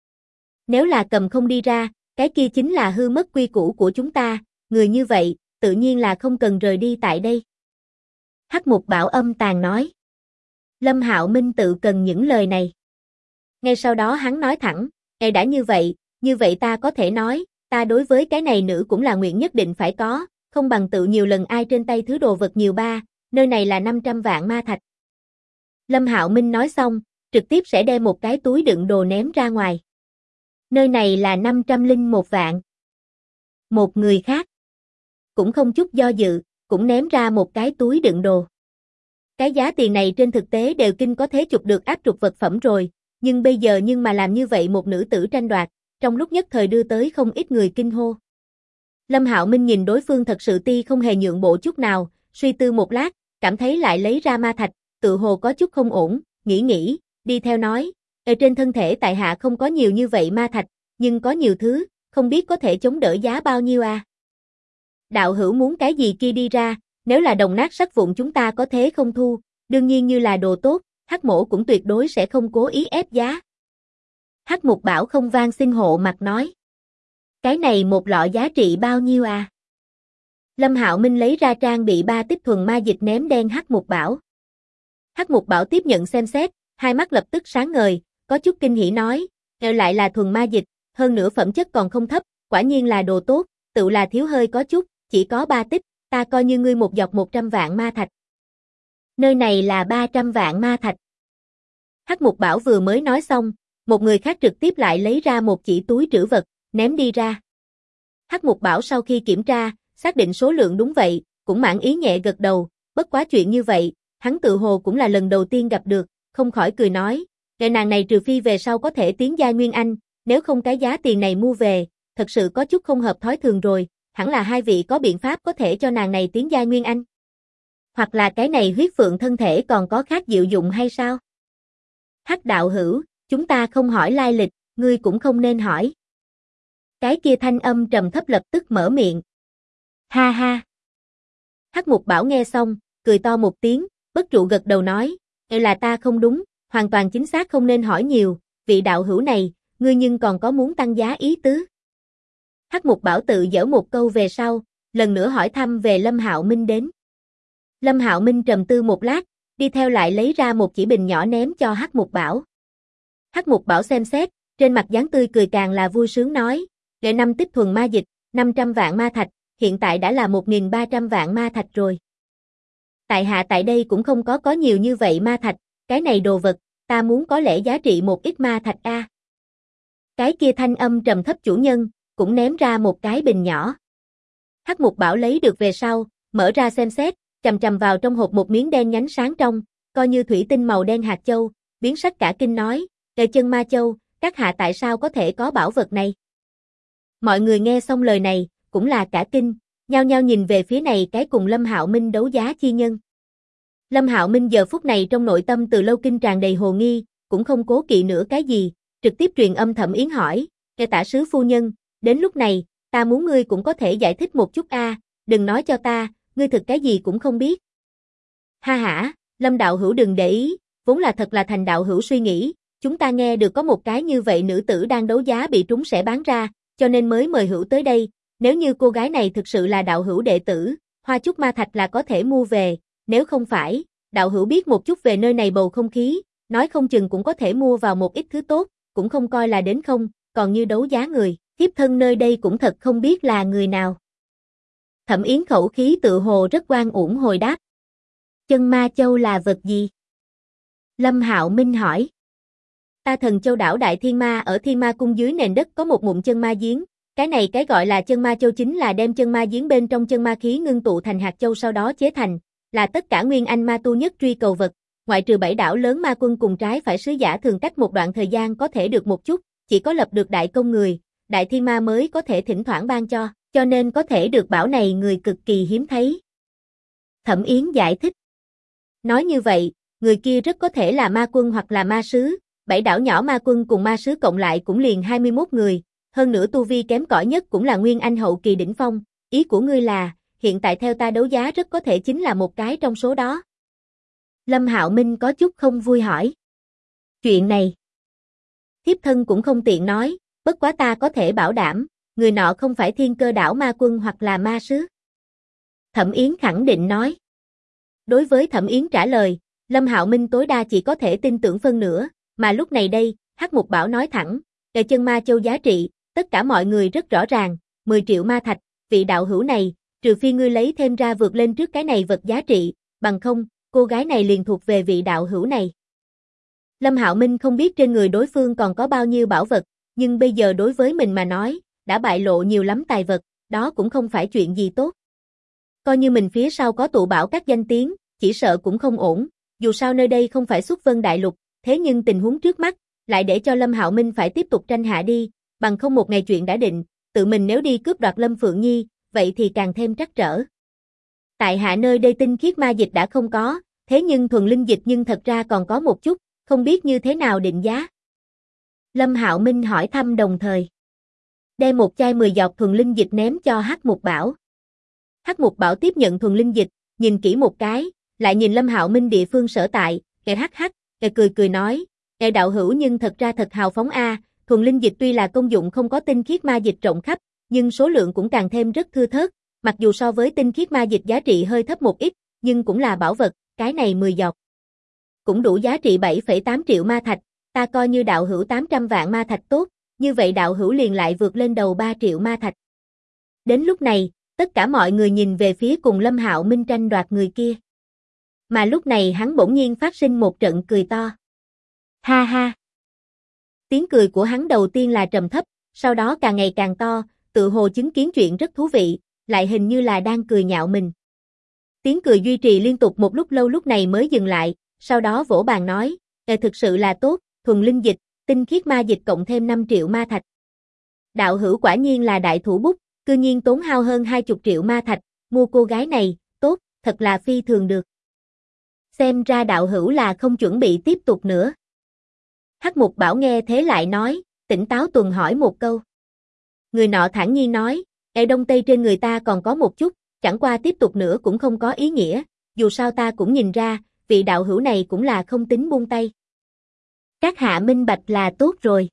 Nếu là cầm không đi ra, cái kia chính là hư mất quy củ của chúng ta, người như vậy, tự nhiên là không cần rời đi tại đây. Hắc Mục Bảo âm tàn nói. Lâm Hạo Minh tự cần những lời này. Ngay sau đó hắn nói thẳng, đã như vậy ta có thể nói, ta đối với cái này nữ cũng là nguyện nhất định phải có, không bằng tự nhiều lần ai trên tay thứ đồ vật nhiều ba, nơi này là 500 vạn ma thạch. Lâm Hạo Minh nói xong, trực tiếp sẽ đem một cái túi đựng đồ ném ra ngoài. Nơi này là 501 vạn. Một người khác, cũng không chút do dự, cũng ném ra một cái túi đựng đồ. Cái giá tiền này trên thực tế đều kinh có thế chụp được áp trục vật phẩm rồi, nhưng bây giờ nhưng mà làm như vậy một nữ tử tranh đoạt, trong lúc nhất thời đưa tới không ít người kinh hô. Lâm Hạo Minh nhìn đối phương thật sự ti không hề nhượng bộ chút nào, suy tư một lát, cảm thấy lại lấy ra ma thạch, tự hồ có chút không ổn, nghĩ, đi theo nói, ở trên thân thể tại hạ không có nhiều như vậy ma thạch, nhưng có nhiều thứ, không biết có thể chống đỡ giá bao nhiêu à. Đạo hữu muốn cái gì kia đi ra, nếu là đồng nát sắt vụn chúng ta có thế không thu, đương nhiên như là đồ tốt, Hắc Mỗ cũng tuyệt đối sẽ không cố ý ép giá. Hắc Mục Bảo không van xin hộ mặt nói. Cái này một lọ giá trị bao nhiêu à? Lâm Hạo Minh lấy ra trang bị 3 tích thuần ma dịch ném đen Hắc Mục Bảo. Hắc Mục Bảo tiếp nhận xem xét, hai mắt lập tức sáng ngời, có chút kinh hỉ nói, lại là thuần ma dịch, hơn nữa phẩm chất còn không thấp, quả nhiên là đồ tốt, tự là thiếu hơi có chút, chỉ có 3 tích, ta coi như ngươi một dọc 100 vạn ma thạch. Nơi này là 300 vạn ma thạch. Hắc Mục Bảo vừa mới nói xong, một người khác trực tiếp lại lấy ra một chỉ túi trữ vật, ném đi ra. Hắc Mục Bảo sau khi kiểm tra, xác định số lượng đúng vậy, cũng mãn ý nhẹ gật đầu, bất quá chuyện như vậy, hắn tự hồ cũng là lần đầu tiên gặp được, không khỏi cười nói, nàng này trừ phi về sau có thể tiến giai Nguyên Anh, nếu không cái giá tiền này mua về, thật sự có chút không hợp thói thường rồi, hẳn là hai vị có biện pháp có thể cho nàng này tiến giai Nguyên Anh. Hoặc là cái này huyết phượng thân thể còn có khác diệu dụng hay sao? Hắc đạo hữu, chúng ta không hỏi lai lịch, ngươi cũng không nên hỏi. Cái kia thanh âm trầm thấp lập tức mở miệng. Ha ha. Hắc Mục Bảo nghe xong, cười to một tiếng, bất trụ gật đầu nói, là ta không đúng, hoàn toàn chính xác không nên hỏi nhiều, vị đạo hữu này, ngươi nhưng còn có muốn tăng giá ý tứ. Hắc Mục Bảo tự giở một câu về sau, lần nữa hỏi thăm về Lâm Hạo Minh đến. Lâm Hạo Minh trầm tư một lát, đi theo lại lấy ra một chỉ bình nhỏ ném cho Hắc Mục Bảo. Hắc Mục Bảo xem xét, trên mặt dáng tươi cười càng là vui sướng nói, để 5 tích thuần ma dịch, 500 vạn ma thạch, hiện tại đã là 1.300 vạn ma thạch rồi. Tại hạ tại đây cũng không có nhiều như vậy ma thạch, cái này đồ vật, ta muốn có lẽ giá trị một ít ma thạch a. Cái kia thanh âm trầm thấp chủ nhân, cũng ném ra một cái bình nhỏ. Hắc Mục Bảo lấy được về sau, mở ra xem xét, chầm chầm vào trong hộp một miếng đen nhánh sáng trong, coi như thủy tinh màu đen hạt châu, biến sắc cả kinh nói, Chân Ma Châu, các hạ tại sao có thể có bảo vật này? Mọi người nghe xong lời này, cũng là cả kinh, nhao nhao nhìn về phía này cái cùng Lâm Hạo Minh đấu giá chi nhân. Lâm Hạo Minh giờ phút này trong nội tâm từ lâu kinh tràn đầy hồ nghi, cũng không cố kỵ nữa cái gì, trực tiếp truyền âm Thẩm Yến hỏi, tả sứ phu nhân, đến lúc này, ta muốn ngươi cũng có thể giải thích một chút a, đừng nói cho ta, ngươi thực cái gì cũng không biết. Ha hả, Lâm đạo hữu đừng để ý, vốn là thật là thành đạo hữu suy nghĩ, chúng ta nghe được có một cái như vậy nữ tử đang đấu giá bị trúng sẽ bán ra, cho nên mới mời hữu tới đây, nếu như cô gái này thực sự là đạo hữu đệ tử, Hoa Chúc Ma Thạch là có thể mua về, nếu không phải, đạo hữu biết một chút về nơi này bầu không khí, nói không chừng cũng có thể mua vào một ít thứ tốt, cũng không coi là đến không, còn như đấu giá người, thiếp thân nơi đây cũng thật không biết là người nào. Thẩm Yến khẩu khí tự hồ rất oan uổng hồi đáp. Chân Ma Châu là vật gì? Lâm Hạo Minh hỏi. Ta Thần Châu đảo Đại Thiên Ma ở Thiên Ma Cung dưới nền đất có một mụn chân ma giếng, cái này cái gọi là chân ma châu chính là đem chân ma giếng bên trong chân ma khí ngưng tụ thành hạt châu sau đó chế thành, là tất cả nguyên anh ma tu nhất truy cầu vật, ngoại trừ 7 đảo lớn ma quân cùng trái phải sứ giả thường cách một đoạn thời gian có thể được một chút, chỉ có lập được đại công người, Đại Thiên Ma mới có thể thỉnh thoảng ban cho nên có thể được bảo này người cực kỳ hiếm thấy. Thẩm Yến giải thích. Nói như vậy, người kia rất có thể là ma quân hoặc là ma sứ, 7 đảo nhỏ ma quân cùng ma sứ cộng lại cũng liền 21 người, hơn nữa tu vi kém cỏi nhất cũng là nguyên anh hậu kỳ đỉnh phong, ý của ngươi là, hiện tại theo ta đấu giá rất có thể chính là một cái trong số đó. Lâm Hạo Minh có chút không vui hỏi. Chuyện này, thiếp thân cũng không tiện nói, bất quá ta có thể bảo đảm, người nọ không phải Thiên Cơ đảo ma quân hoặc là ma sứ. Thẩm Yến khẳng định nói. Đối với Thẩm Yến trả lời, Lâm Hạo Minh tối đa chỉ có thể tin tưởng phân nửa, mà lúc này đây, Hắc Mục Bảo nói thẳng, chân ma châu giá trị, tất cả mọi người rất rõ ràng, 10 triệu ma thạch, vị đạo hữu này, trừ phi ngươi lấy thêm ra vượt lên trước cái này vật giá trị, bằng không, cô gái này liền thuộc về vị đạo hữu này. Lâm Hạo Minh không biết trên người đối phương còn có bao nhiêu bảo vật, nhưng bây giờ đối với mình mà nói, đã bại lộ nhiều lắm tài vật, đó cũng không phải chuyện gì tốt. Coi như mình phía sau có tụ bảo các danh tiếng, chỉ sợ cũng không ổn, dù sao nơi đây không phải Xuất Vân Đại Lục, thế nhưng tình huống trước mắt, lại để cho Lâm Hạo Minh phải tiếp tục tranh hạ đi, bằng không một ngày chuyện đã định, tự mình nếu đi cướp đoạt Lâm Phượng Nhi, vậy thì càng thêm trắc trở. Tại hạ nơi đây tinh khiết ma dịch đã không có, thế nhưng thuần linh dịch nhưng thật ra còn có một chút, không biết như thế nào định giá. Lâm Hạo Minh hỏi thăm đồng thời. Đem một chai 10 giọt thuần linh dịch ném cho Hắc Mục Bảo. Hắc Mục Bảo tiếp nhận thuần linh dịch, nhìn kỹ một cái, lại nhìn Lâm Hạo Minh địa phương sở tại, hắc hắc, cười nói, đạo hữu nhưng thật ra thật hào phóng a, thuần linh dịch tuy là công dụng không có tinh khiết ma dịch rộng khắp, nhưng số lượng cũng càng thêm rất thưa thớt, mặc dù so với tinh khiết ma dịch giá trị hơi thấp một ít, nhưng cũng là bảo vật, cái này 10 giọt. Cũng đủ giá trị 7,8 triệu ma thạch, ta coi như đạo hữu 800 vạn ma thạch tốt, như vậy đạo hữu liền lại vượt lên đầu 3 triệu ma thạch. Đến lúc này, tất cả mọi người nhìn về phía cùng Lâm Hạo Minh tranh đoạt người kia. Mà lúc này hắn bỗng nhiên phát sinh một trận cười to. Ha ha. Tiếng cười của hắn đầu tiên là trầm thấp, sau đó càng ngày càng to, tự hồ chứng kiến chuyện rất thú vị, lại hình như là đang cười nhạo mình. Tiếng cười duy trì liên tục một lúc lâu lúc này mới dừng lại, sau đó vỗ bàn nói, thực sự là tốt, thuần linh dịch, tinh khiết ma dịch cộng thêm 5 triệu ma thạch. Đạo hữu quả nhiên là đại thủ bút, cư nhiên tốn hao hơn 20 triệu ma thạch, mua cô gái này, tốt, thật là phi thường được. Xem ra đạo hữu là không chuẩn bị tiếp tục nữa. Hắc Mục Bảo nghe thế lại nói, tỉnh táo tuần hỏi một câu. Người nọ thản nhiên nói, đông tây trên người ta còn có một chút, chẳng qua tiếp tục nữa cũng không có ý nghĩa, dù sao ta cũng nhìn ra, vị đạo hữu này cũng là không tính buông tay. Các hạ minh bạch là tốt rồi.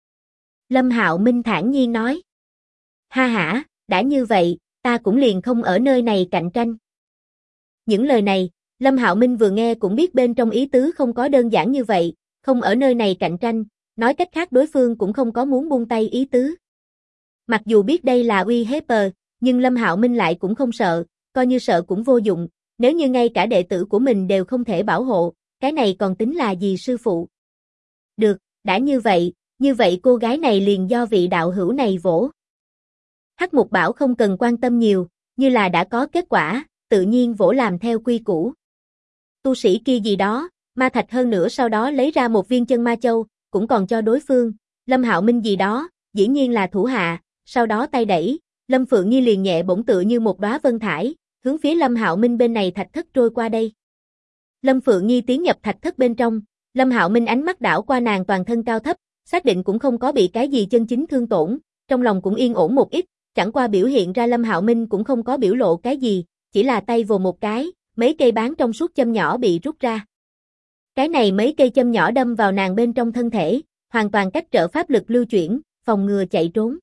Lâm Hạo Minh thản nhiên nói. Ha hả, đã như vậy, ta cũng liền không ở nơi này cạnh tranh. Những lời này, Lâm Hạo Minh vừa nghe cũng biết bên trong ý tứ không có đơn giản như vậy, không ở nơi này cạnh tranh, nói cách khác đối phương cũng không có muốn buông tay ý tứ. Mặc dù biết đây là uy hiếp, nhưng Lâm Hạo Minh lại cũng không sợ, coi như sợ cũng vô dụng, nếu như ngay cả đệ tử của mình đều không thể bảo hộ, cái này còn tính là gì sư phụ. Được, đã như vậy cô gái này liền do vị đạo hữu này vỗ. Hắc Mục Bảo không cần quan tâm nhiều, như là đã có kết quả, tự nhiên vỗ làm theo quy củ. tu sĩ kia gì đó, ma thạch hơn nữa sau đó lấy ra một viên chân ma châu, cũng còn cho đối phương, Lâm Hạo Minh gì đó, dĩ nhiên là thủ hạ, sau đó tay đẩy, Lâm Phượng Nhi liền nhẹ bổng tựa như một đóa vân thải, hướng phía Lâm Hạo Minh bên này thạch thất trôi qua đây. Lâm Phượng Nhi tiến nhập thạch thất bên trong, Lâm Hạo Minh ánh mắt đảo qua nàng toàn thân cao thấp, xác định cũng không có bị cái gì chân chính thương tổn, trong lòng cũng yên ổn một ít, chẳng qua biểu hiện ra Lâm Hạo Minh cũng không có biểu lộ cái gì, chỉ là tay vồ một cái, mấy cây bán trong suốt châm nhỏ bị rút ra. Cái này mấy cây châm nhỏ đâm vào nàng bên trong thân thể, hoàn toàn cách trở pháp lực lưu chuyển, phòng ngừa chạy trốn.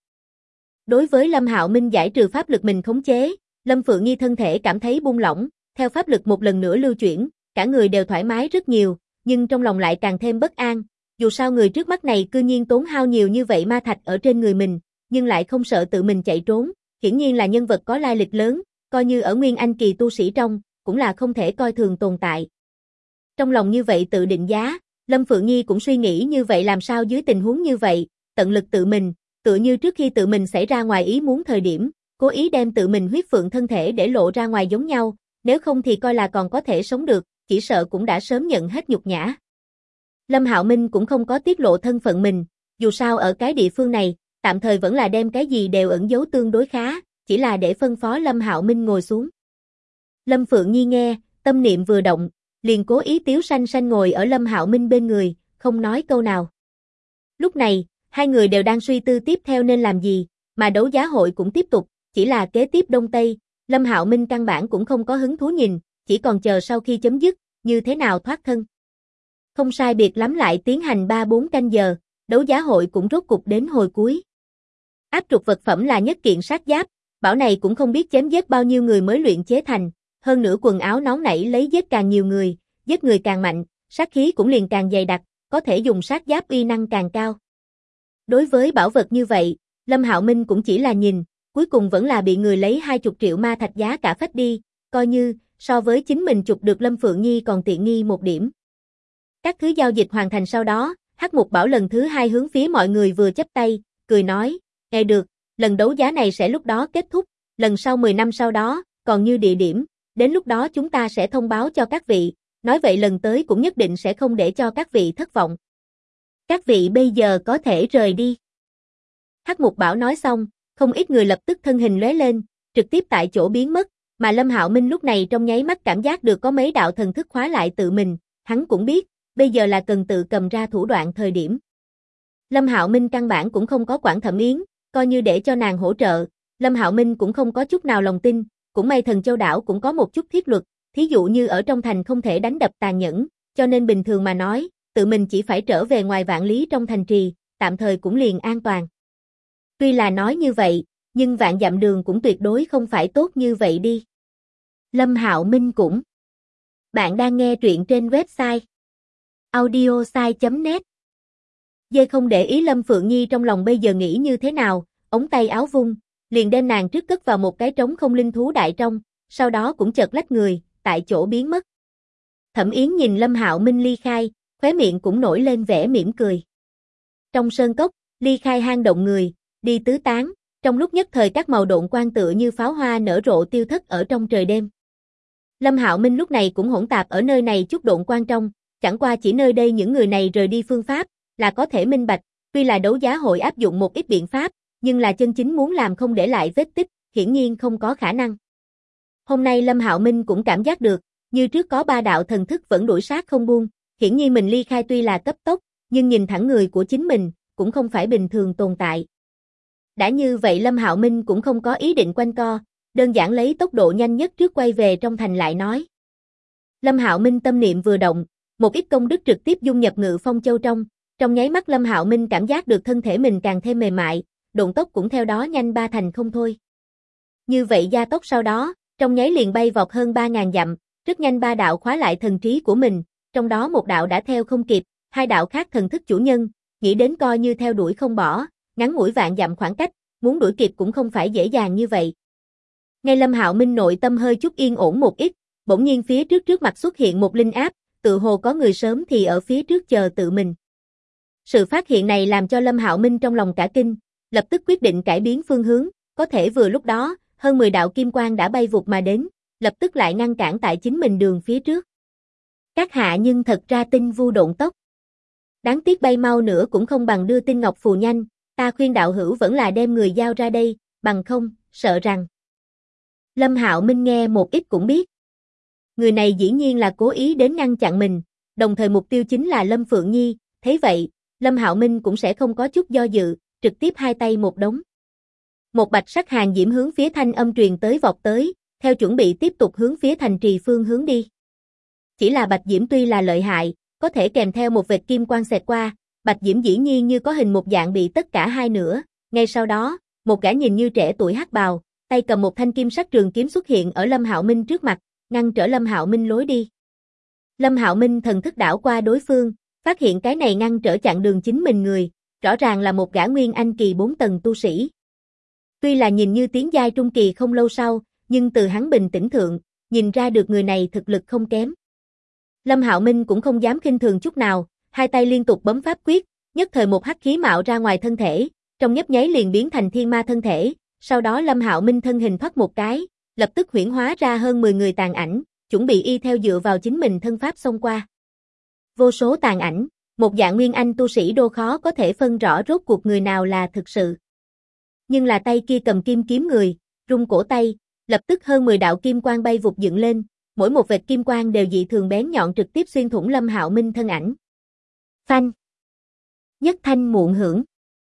Đối với Lâm Hạo Minh giải trừ pháp lực mình khống chế, Lâm Phượng Nhi thân thể cảm thấy buông lỏng, theo pháp lực một lần nữa lưu chuyển, cả người đều thoải mái rất nhiều, nhưng trong lòng lại càng thêm bất an, dù sao người trước mắt này cư nhiên tốn hao nhiều như vậy ma thạch ở trên người mình, nhưng lại không sợ tự mình chạy trốn, hiển nhiên là nhân vật có lai lịch lớn, coi như ở Nguyên Anh kỳ tu sĩ trong, cũng là không thể coi thường tồn tại. Trong lòng như vậy tự định giá, Lâm Phượng Nhi cũng suy nghĩ như vậy làm sao dưới tình huống như vậy, tận lực tự mình, tựa như trước khi tự mình xảy ra ngoài ý muốn thời điểm, cố ý đem tự mình huyết phượng thân thể để lộ ra ngoài giống nhau, nếu không thì coi là còn có thể sống được, chỉ sợ cũng đã sớm nhận hết nhục nhã. Lâm Hạo Minh cũng không có tiết lộ thân phận mình, dù sao ở cái địa phương này, tạm thời vẫn là đem cái gì đều ẩn giấu tương đối khá, chỉ là để phân phó Lâm Hạo Minh ngồi xuống. Lâm Phượng Nhi nghe, tâm niệm vừa động, liền cố ý tiếu sanh sanh ngồi ở Lâm Hạo Minh bên người, không nói câu nào. Lúc này, hai người đều đang suy tư tiếp theo nên làm gì, mà đấu giá hội cũng tiếp tục, chỉ là kế tiếp Đông Tây, Lâm Hạo Minh căn bản cũng không có hứng thú nhìn, chỉ còn chờ sau khi chấm dứt, như thế nào thoát thân. Không sai biệt lắm lại tiến hành 3-4 canh giờ, đấu giá hội cũng rốt cục đến hồi cuối. Áp trục vật phẩm là nhất kiện sát giáp, bảo này cũng không biết chém giết bao nhiêu người mới luyện chế thành, hơn nữa quần áo nóng nảy lấy giết càng nhiều người, giết người càng mạnh, sát khí cũng liền càng dày đặc, có thể dùng sát giáp uy năng càng cao. Đối với bảo vật như vậy, Lâm Hạo Minh cũng chỉ là nhìn, cuối cùng vẫn là bị người lấy 20 triệu ma thạch giá cả phách đi, coi như, so với chính mình chụp được Lâm Phượng Nhi còn tiện nghi một điểm. Các thứ giao dịch hoàn thành sau đó, Hắc Mục Bảo lần thứ 2 hướng phía mọi người vừa chắp tay, cười nói, nghe được, lần đấu giá này sẽ lúc đó kết thúc, lần sau 10 năm sau đó, còn như địa điểm, đến lúc đó chúng ta sẽ thông báo cho các vị, nói vậy lần tới cũng nhất định sẽ không để cho các vị thất vọng. Các vị bây giờ có thể rời đi. Hắc Mục Bảo nói xong, không ít người lập tức thân hình lóe lên, trực tiếp tại chỗ biến mất, mà Lâm Hạo Minh lúc này trong nháy mắt cảm giác được có mấy đạo thần thức khóa lại tự mình, hắn cũng biết, bây giờ là cần tự cầm ra thủ đoạn thời điểm. Lâm Hạo Minh căn bản cũng không có quản Thẩm Yến, coi như để cho nàng hỗ trợ, Lâm Hạo Minh cũng không có chút nào lòng tin, cũng may Thần Châu đảo cũng có một chút thiết luật, thí dụ như ở trong thành không thể đánh đập tàn nhẫn, cho nên bình thường mà nói, tự mình chỉ phải trở về ngoài vạn lý trong thành trì, tạm thời cũng liền an toàn. Tuy là nói như vậy, nhưng vạn dặm đường cũng tuyệt đối không phải tốt như vậy đi. Lâm Hạo Minh cũng. Bạn đang nghe truyện trên website audiosai.net. Dê không để ý Lâm Phượng Nhi trong lòng bây giờ nghĩ như thế nào, ống tay áo vung, liền đem nàng trước cất vào một cái trống không linh thú đại trong, sau đó cũng chợt lách người, tại chỗ biến mất. Thẩm Yến nhìn Lâm Hạo Minh ly khai, khóe miệng cũng nổi lên vẻ mỉm cười. Trong sơn cốc, ly khai hang động người, đi tứ tán, trong lúc nhất thời các màu độn quang tựa như pháo hoa nở rộ tiêu thất ở trong trời đêm. Lâm Hạo Minh lúc này cũng hỗn tạp ở nơi này chút độn quang trong, chẳng qua chỉ nơi đây những người này rời đi phương pháp, là có thể minh bạch, tuy là đấu giá hội áp dụng một ít biện pháp, nhưng là chân chính muốn làm không để lại vết tích, hiển nhiên không có khả năng. Hôm nay Lâm Hạo Minh cũng cảm giác được, như trước có 3 đạo thần thức vẫn đuổi sát không buông, hiển nhiên mình ly khai tuy là cấp tốc, nhưng nhìn thẳng người của chính mình, cũng không phải bình thường tồn tại. Đã như vậy Lâm Hạo Minh cũng không có ý định quanh co, đơn giản lấy tốc độ nhanh nhất trước quay về trong thành lại nói. Lâm Hạo Minh tâm niệm vừa động, một ít công đức trực tiếp dung nhập Ngự Phong Châu trong nháy mắt Lâm Hạo Minh cảm giác được thân thể mình càng thêm mềm mại, độn tốc cũng theo đó nhanh 3 thành không thôi. Như vậy gia tốc sau đó, trong nháy liền bay vọt hơn 3.000 dặm, rất nhanh 3 đạo khóa lại thần trí của mình, trong đó một đạo đã theo không kịp, 2 đạo khác thần thức chủ nhân, nghĩ đến coi như theo đuổi không bỏ, ngắn ngủi vạn dặm khoảng cách, muốn đuổi kịp cũng không phải dễ dàng như vậy. Ngay Lâm Hạo Minh nội tâm hơi chút yên ổn một ít, bỗng nhiên phía trước mặt xuất hiện một linh áp, tự hồ có người sớm thì ở phía trước chờ tự mình. Sự phát hiện này làm cho Lâm Hạo Minh trong lòng cả kinh, lập tức quyết định cải biến phương hướng, có thể vừa lúc đó, hơn 10 đạo kim quang đã bay vụt mà đến, lập tức lại ngăn cản tại chính mình đường phía trước. Các hạ nhưng thật ra tinh vu độn tốc. Đáng tiếc bay mau nữa cũng không bằng đưa tinh ngọc phù nhanh, ta khuyên đạo hữu vẫn là đem người giao ra đây, bằng không, sợ rằng. Lâm Hạo Minh nghe một ít cũng biết. Người này dĩ nhiên là cố ý đến ngăn chặn mình, đồng thời mục tiêu chính là Lâm Phượng Nhi, thấy vậy, Lâm Hạo Minh cũng sẽ không có chút do dự, trực tiếp hai tay một đống. Một bạch sắc hàng diễm hướng phía thanh âm truyền tới vọt tới, theo chuẩn bị tiếp tục hướng phía thành trì phương hướng đi. Chỉ là bạch diễm tuy là lợi hại, có thể kèm theo một vệt kim quang xẹt qua, bạch diễm dĩ nhiên như có hình một dạng bị tất cả hai nửa, ngay sau đó, một gã nhìn như trẻ tuổi hắc bào, tay cầm một thanh kim sắc trường kiếm xuất hiện ở Lâm Hạo Minh trước mặt, ngăn trở Lâm Hạo Minh lối đi. Lâm Hạo Minh thần thức đảo qua đối phương, phát hiện cái này ngăn trở chặn đường chính mình người, rõ ràng là một gã nguyên anh kỳ 4 tầng tu sĩ. Tuy là nhìn như tiến giai trung kỳ không lâu sau, nhưng từ hắn bình tĩnh thượng, nhìn ra được người này thực lực không kém. Lâm Hạo Minh cũng không dám khinh thường chút nào, hai tay liên tục bấm pháp quyết, nhất thời một hắc khí mạo ra ngoài thân thể, trong nhấp nháy liền biến thành thiên ma thân thể, sau đó Lâm Hạo Minh thân hình thoát một cái, lập tức huyễn hóa ra hơn 10 người tàn ảnh, chuẩn bị y theo dựa vào chính mình thân pháp xông qua. Vô số tàn ảnh, một dạng nguyên anh tu sĩ đô khó có thể phân rõ rốt cuộc người nào là thực sự. Nhưng là tay kia cầm kim kiếm người, rung cổ tay, lập tức hơn 10 đạo kim quang bay vụt dựng lên, mỗi một vệt kim quang đều dị thường bén nhọn trực tiếp xuyên thủng Lâm Hạo Minh thân ảnh. Phanh! Nhất thanh muộn hưởng.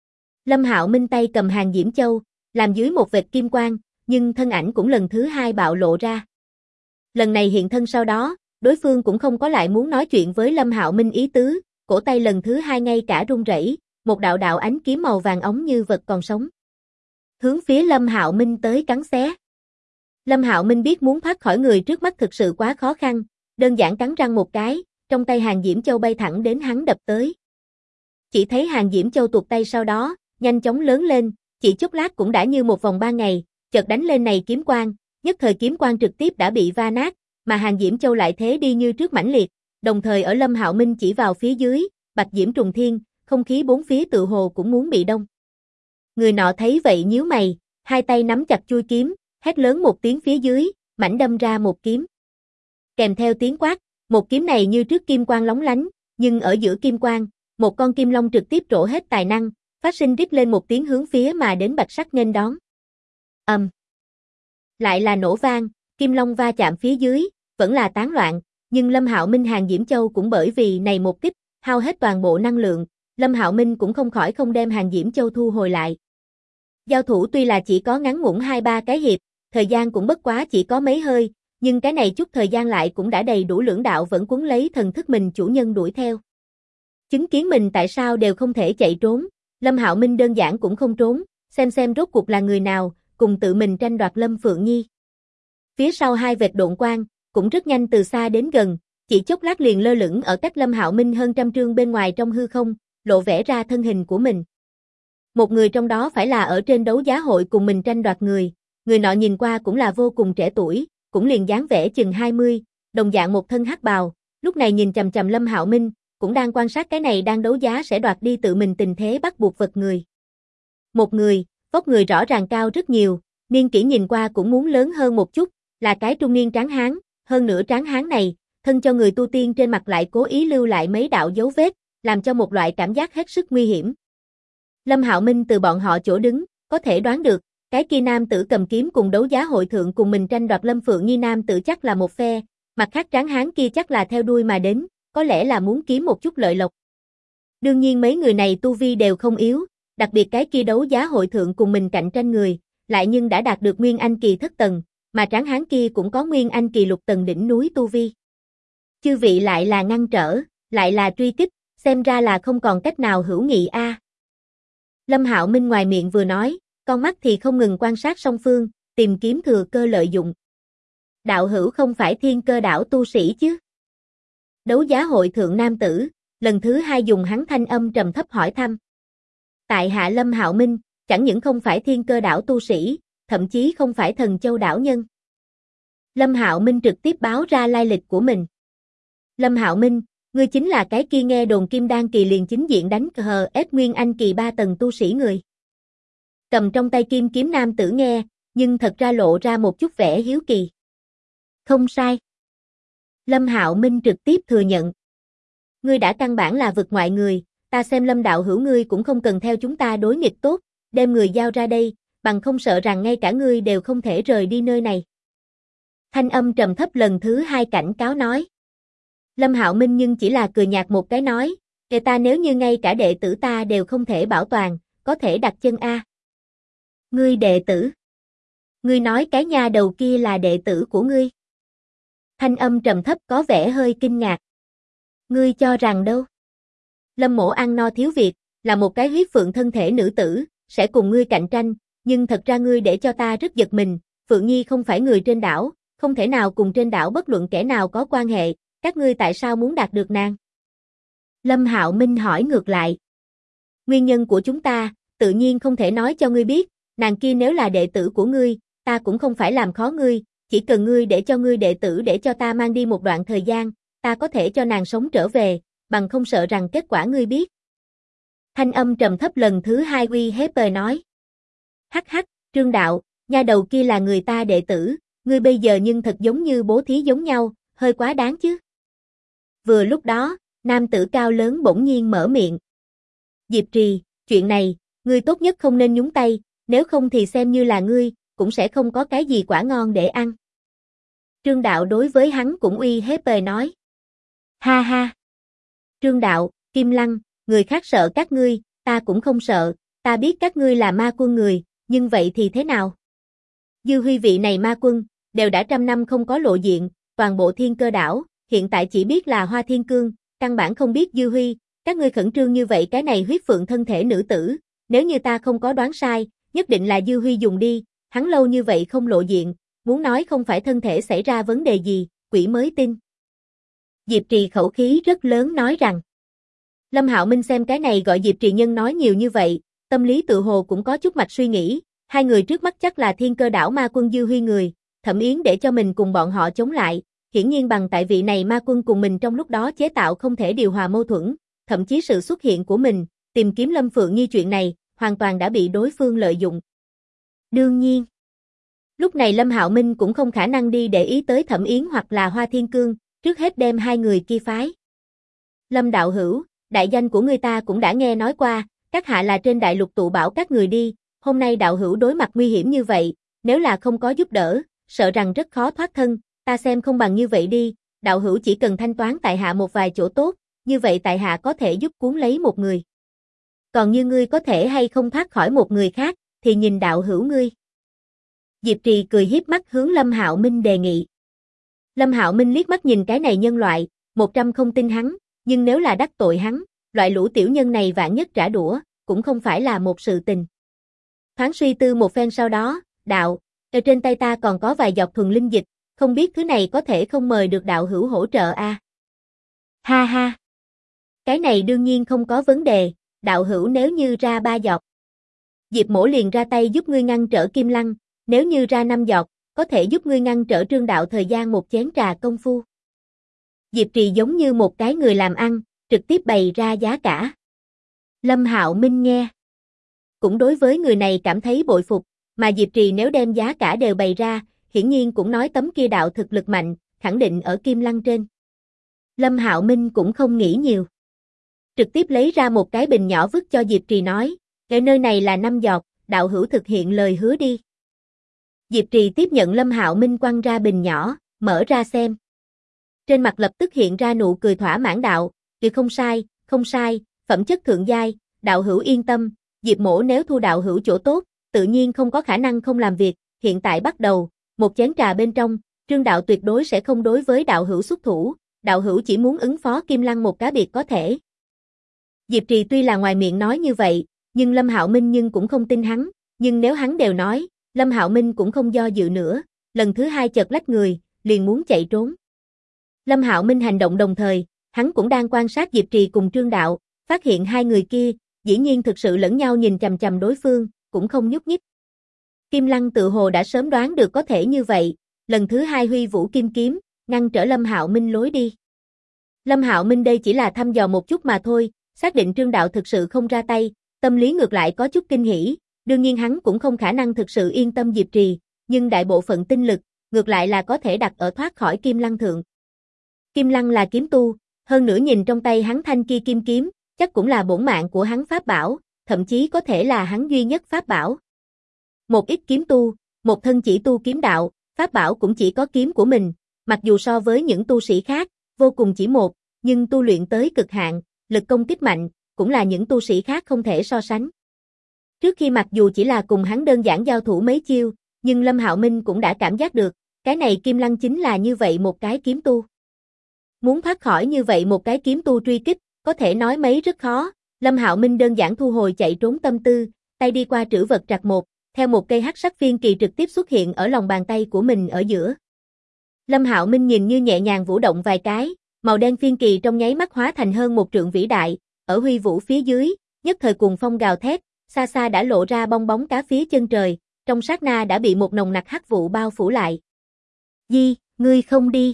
Lâm Hạo Minh tay cầm hàng diễm châu, làm dưới một vệt kim quang, nhưng thân ảnh cũng lần thứ hai bạo lộ ra. Lần này hiện thân sau đó, đối phương cũng không có lại muốn nói chuyện với Lâm Hạo Minh ý tứ, cổ tay lần thứ hai ngay cả run rẩy, một đạo đạo ánh kiếm màu vàng óng như vật còn sống. Hướng phía Lâm Hạo Minh tới cắn xé. Lâm Hạo Minh biết muốn thoát khỏi người trước mắt thực sự quá khó khăn, đơn giản cắn răng một cái, trong tay hàng diễm châu bay thẳng đến hắn đập tới. Chỉ thấy hàng diễm châu tuột tay sau đó, nhanh chóng lớn lên, chỉ chốc lát cũng đã như một vòng 3 ngày, chợt đánh lên này kiếm quang, nhất thời kiếm quang trực tiếp đã bị va nát, mà hàng diễm châu lại thế đi như trước mãnh liệt, đồng thời ở Lâm Hạo Minh chỉ vào phía dưới, bạch diễm trùng thiên, không khí bốn phía tự hồ cũng muốn bị đông. Người nọ thấy vậy nhíu mày, hai tay nắm chặt chuôi kiếm, hét lớn một tiếng phía dưới, mãnh đâm ra một kiếm. Kèm theo tiếng quát, một kiếm này như trước kim quang lóng lánh, nhưng ở giữa kim quang, một con kim long trực tiếp trổ hết tài năng, phát sinh rít lên một tiếng hướng phía mà đến bạch sắc nghênh đón. Lại là nổ vang, kim long va chạm phía dưới, vẫn là tán loạn, nhưng Lâm Hạo Minh hàng diễm châu cũng bởi vì này một kích, hao hết toàn bộ năng lượng, Lâm Hạo Minh cũng không khỏi không đem hàng diễm châu thu hồi lại. Giao thủ tuy là chỉ có ngắn ngủn 2-3 cái hiệp, thời gian cũng bất quá chỉ có mấy hơi, nhưng cái này chút thời gian lại cũng đã đầy đủ lưỡng đạo vẫn cuốn lấy thần thức mình chủ nhân đuổi theo. Chứng kiến mình tại sao đều không thể chạy trốn, Lâm Hạo Minh đơn giản cũng không trốn, xem rốt cuộc là người nào, cùng tự mình tranh đoạt Lâm Phượng Nhi. Phía sau hai vệt độn quang, cũng rất nhanh từ xa đến gần, chỉ chốc lát liền lơ lửng ở cách Lâm Hạo Minh hơn trăm trượng bên ngoài trong hư không, lộ vẻ ra thân hình của mình. Một người trong đó phải là ở trên đấu giá hội cùng mình tranh đoạt người nọ nhìn qua cũng là vô cùng trẻ tuổi, cũng liền dáng vẻ chừng 20, đồng dạng một thân hắc bào, lúc này nhìn chằm chằm Lâm Hạo Minh, cũng đang quan sát cái này đang đấu giá sẽ đoạt đi tự mình tình thế bắt buộc vật người. Một người, vóc người rõ ràng cao rất nhiều, niên kỷ nhìn qua cũng muốn lớn hơn một chút, là cái trung niên tráng hán, hơn nữa tráng hán này, thân cho người tu tiên trên mặt lại cố ý lưu lại mấy đạo dấu vết, làm cho một loại cảm giác hết sức nguy hiểm. Lâm Hạo Minh từ bọn họ chỗ đứng, có thể đoán được, cái kia nam tử cầm kiếm cùng đấu giá hội thượng cùng mình tranh đoạt Lâm Phượng Nhi nam tử chắc là một phe, mặt khác tráng hán kia chắc là theo đuôi mà đến, có lẽ là muốn kiếm một chút lợi lộc. Đương nhiên mấy người này tu vi đều không yếu, đặc biệt cái kia đấu giá hội thượng cùng mình cạnh tranh người, lại nhưng đã đạt được Nguyên Anh kỳ thất tầng, mà tráng hán kia cũng có Nguyên Anh kỳ lục tầng đỉnh núi tu vi. Chư vị lại là ngăn trở, lại là truy kích, xem ra là không còn cách nào hữu nghị a. Lâm Hạo Minh ngoài miệng vừa nói, con mắt thì không ngừng quan sát song phương, tìm kiếm thừa cơ lợi dụng. Đạo hữu không phải Thiên Cơ đảo tu sĩ chứ? Đấu giá hội thượng nam tử, lần thứ hai dùng hắn thanh âm trầm thấp hỏi thăm. Tại hạ Lâm Hạo Minh, chẳng những không phải Thiên Cơ đảo tu sĩ, thậm chí không phải Thần Châu đảo nhân. Lâm Hạo Minh trực tiếp báo ra lai lịch của mình. Lâm Hạo Minh, ngươi chính là cái kia nghe đồn Kim Đan kỳ liền chính diện đánh cờ ép Nguyên Anh kỳ 3 tầng tu sĩ người. Cầm trong tay kim kiếm nam tử nghe, nhưng thật ra lộ ra một chút vẻ hiếu kỳ. Không sai. Lâm Hạo Minh trực tiếp thừa nhận. Ngươi đã căn bản là vực ngoại người, ta xem Lâm đạo hữu ngươi cũng không cần theo chúng ta đối nghịch tốt, đem người giao ra đây, bằng không sợ rằng ngay cả ngươi đều không thể rời đi nơi này. Thanh âm trầm thấp lần thứ hai cảnh cáo nói. Lâm Hạo Minh nhưng chỉ là cười nhạt một cái nói, kể ta nếu như ngay cả đệ tử ta đều không thể bảo toàn, có thể đặt chân a. Ngươi đệ tử? Ngươi nói cái nha đầu kia là đệ tử của ngươi? Thanh âm trầm thấp có vẻ hơi kinh ngạc. Ngươi cho rằng đâu? Lâm Mộ ăn no thiếu việc, là một cái huyết phượng thân thể nữ tử, sẽ cùng ngươi cạnh tranh, nhưng thật ra ngươi để cho ta rất giật mình, Phượng Nhi không phải người trên đảo, không thể nào cùng trên đảo bất luận kẻ nào có quan hệ, các ngươi tại sao muốn đạt được nàng? Lâm Hạo Minh hỏi ngược lại. Nguyên nhân của chúng ta, tự nhiên không thể nói cho ngươi biết, nàng kia nếu là đệ tử của ngươi, ta cũng không phải làm khó ngươi, chỉ cần ngươi để cho ngươi đệ tử để cho ta mang đi một đoạn thời gian, ta có thể cho nàng sống trở về, bằng không sợ rằng kết quả ngươi biết. Thanh âm trầm thấp lần thứ hai uy hiếp nói. Hắc hắc, Trương đạo, nha đầu kia là người ta đệ tử, ngươi bây giờ nhưng thật giống như bố thí giống nhau, hơi quá đáng chứ. Vừa lúc đó, nam tử cao lớn bỗng nhiên mở miệng. Diệp Trì, chuyện này, ngươi tốt nhất không nên nhúng tay, nếu không thì xem như là ngươi, cũng sẽ không có cái gì quả ngon để ăn. Trương đạo đối với hắn cũng uy hiếp nói. Ha ha. Trương đạo, Kim Lăng, người khác sợ các ngươi, ta cũng không sợ, ta biết các ngươi là ma quân người, nhưng vậy thì thế nào? Dư Huy vị này ma quân, đều đã 100 năm không có lộ diện, toàn bộ Thiên Cơ đảo, hiện tại chỉ biết là Hoa Thiên Cương, căn bản không biết Dư Huy, các ngươi khẩn trương như vậy cái này huyết phượng thân thể nữ tử, nếu như ta không có đoán sai, nhất định là Dư Huy dùng đi, hắn lâu như vậy không lộ diện, muốn nói không phải thân thể xảy ra vấn đề gì, quỷ mới tin. Diệp Trì khẩu khí rất lớn nói rằng. Lâm Hạo Minh xem cái này gọi Diệp Trì nhân nói nhiều như vậy, tâm lý tự hồ cũng có chút mạch suy nghĩ, hai người trước mắt chắc là Thiên Cơ đảo ma quân Dư Huy người, Thẩm Yến để cho mình cùng bọn họ chống lại, hiển nhiên bằng tại vị này ma quân cùng mình trong lúc đó chế tạo không thể điều hòa mâu thuẫn, thậm chí sự xuất hiện của mình, tìm kiếm Lâm Phượng Nhi chuyện này, hoàn toàn đã bị đối phương lợi dụng. Đương nhiên, lúc này Lâm Hạo Minh cũng không khả năng đi để ý tới Thẩm Yến hoặc là Hoa Thiên Cương, trước hết đem hai người kia phái. Lâm đạo hữu, đại danh của người ta cũng đã nghe nói qua, các hạ là trên đại lục tụ bảo các người đi, hôm nay đạo hữu đối mặt nguy hiểm như vậy, nếu là không có giúp đỡ, sợ rằng rất khó thoát thân, ta xem không bằng như vậy đi, đạo hữu chỉ cần thanh toán tại hạ một vài chỗ tốt, như vậy tại hạ có thể giúp cuốn lấy một người. Còn như ngươi có thể hay không thoát khỏi một người khác, thì nhìn đạo hữu ngươi. Diệp Trì cười hiếp mắt hướng Lâm Hạo Minh đề nghị. Lâm Hạo Minh liếc mắt nhìn cái này nhân loại, 100 không tin hắn, nhưng nếu là đắc tội hắn, loại lũ tiểu nhân này vạn nhất trả đũa, cũng không phải là một sự tình. Thoáng suy tư một phen sau đó, đạo, ở trên tay ta còn có vài giọt thuần linh dịch, không biết thứ này có thể không mời được đạo hữu hỗ trợ a? Ha ha. Cái này đương nhiên không có vấn đề, đạo hữu nếu như ra 3 giọt. Diệp Mỗ liền ra tay giúp ngươi ngăn trở Kim Lăng, nếu như ra 5 giọt, có thể giúp ngươi ngăn trở Trương đạo thời gian một chén trà công phu. Diệp Trì giống như một cái người làm ăn, trực tiếp bày ra giá cả. Lâm Hạo Minh nghe. Cũng đối với người này cảm thấy bội phục, mà Diệp Trì nếu đem giá cả đều bày ra, hiển nhiên cũng nói tấm kia đạo thực lực mạnh, khẳng định ở Kim Lăng trên. Lâm Hạo Minh cũng không nghĩ nhiều. Trực tiếp lấy ra một cái bình nhỏ vứt cho Diệp Trì nói, ở nơi này là 5 giọt, đạo hữu thực hiện lời hứa đi. Diệp Trì tiếp nhận Lâm Hạo Minh quăng ra bình nhỏ, mở ra xem. Trên mặt lập tức hiện ra nụ cười thỏa mãn đạo, tuyệt không sai, phẩm chất thượng giai, đạo hữu yên tâm, Diệp Mỗ nếu thu đạo hữu chỗ tốt, tự nhiên không có khả năng không làm việc, hiện tại bắt đầu, một chén trà bên trong, Trương đạo tuyệt đối sẽ không đối với đạo hữu xuất thủ, đạo hữu chỉ muốn ứng phó Kim Lăng một cá biệt có thể. Diệp Trì tuy là ngoài miệng nói như vậy, nhưng Lâm Hạo Minh nhưng cũng không tin hắn, nhưng nếu hắn đều nói, Lâm Hạo Minh cũng không do dự nữa, lần thứ hai chợt lách người, liền muốn chạy trốn. Lâm Hạo Minh hành động đồng thời, hắn cũng đang quan sát Diệp Trì cùng Trương đạo, phát hiện hai người kia, dĩ nhiên thực sự lẫn nhau nhìn chằm chằm đối phương, cũng không nhúc nhích. Kim Lăng tự hồ đã sớm đoán được có thể như vậy, lần thứ hai huy vũ kim kiếm, ngăn trở Lâm Hạo Minh lối đi. Lâm Hạo Minh đây chỉ là thăm dò một chút mà thôi, xác định Trương đạo thực sự không ra tay, tâm lý ngược lại có chút kinh hỉ, đương nhiên hắn cũng không khả năng thực sự yên tâm Diệp Trì, nhưng đại bộ phận tinh lực, ngược lại là có thể đặt ở thoát khỏi Kim Lăng thượng. Kim Lăng là kiếm tu, hơn nữa nhìn trong tay hắn thanh kia kim kiếm, chắc cũng là bổn mạng của hắn pháp bảo, thậm chí có thể là hắn duy nhất pháp bảo. Một ít kiếm tu, một thân chỉ tu kiếm đạo, pháp bảo cũng chỉ có kiếm của mình, mặc dù so với những tu sĩ khác, vô cùng chỉ một, nhưng tu luyện tới cực hạn, lực công kích mạnh, cũng là những tu sĩ khác không thể so sánh. Trước khi mặc dù chỉ là cùng hắn đơn giản giao thủ mấy chiêu, nhưng Lâm Hạo Minh cũng đã cảm giác được, cái này Kim Lăng chính là như vậy một cái kiếm tu. Muốn thoát khỏi như vậy một cái kiếm tu truy kích, có thể nói mấy rất khó, Lâm Hạo Minh đơn giản thu hồi chạy trốn tâm tư, tay đi qua trữ vật trạc một, theo một cây hắc sắc phiên kỳ trực tiếp xuất hiện ở lòng bàn tay của mình ở giữa. Lâm Hạo Minh nhìn như nhẹ nhàng vũ động vài cái, màu đen phiên kỳ trong nháy mắt hóa thành hơn một trượng vĩ đại, ở huy vũ phía dưới, nhất thời cuồng phong gào thét, xa xa đã lộ ra bong bóng cá phía chân trời, trong sát na đã bị một nồng nặc hắc vụ bao phủ lại. Di, ngươi không đi.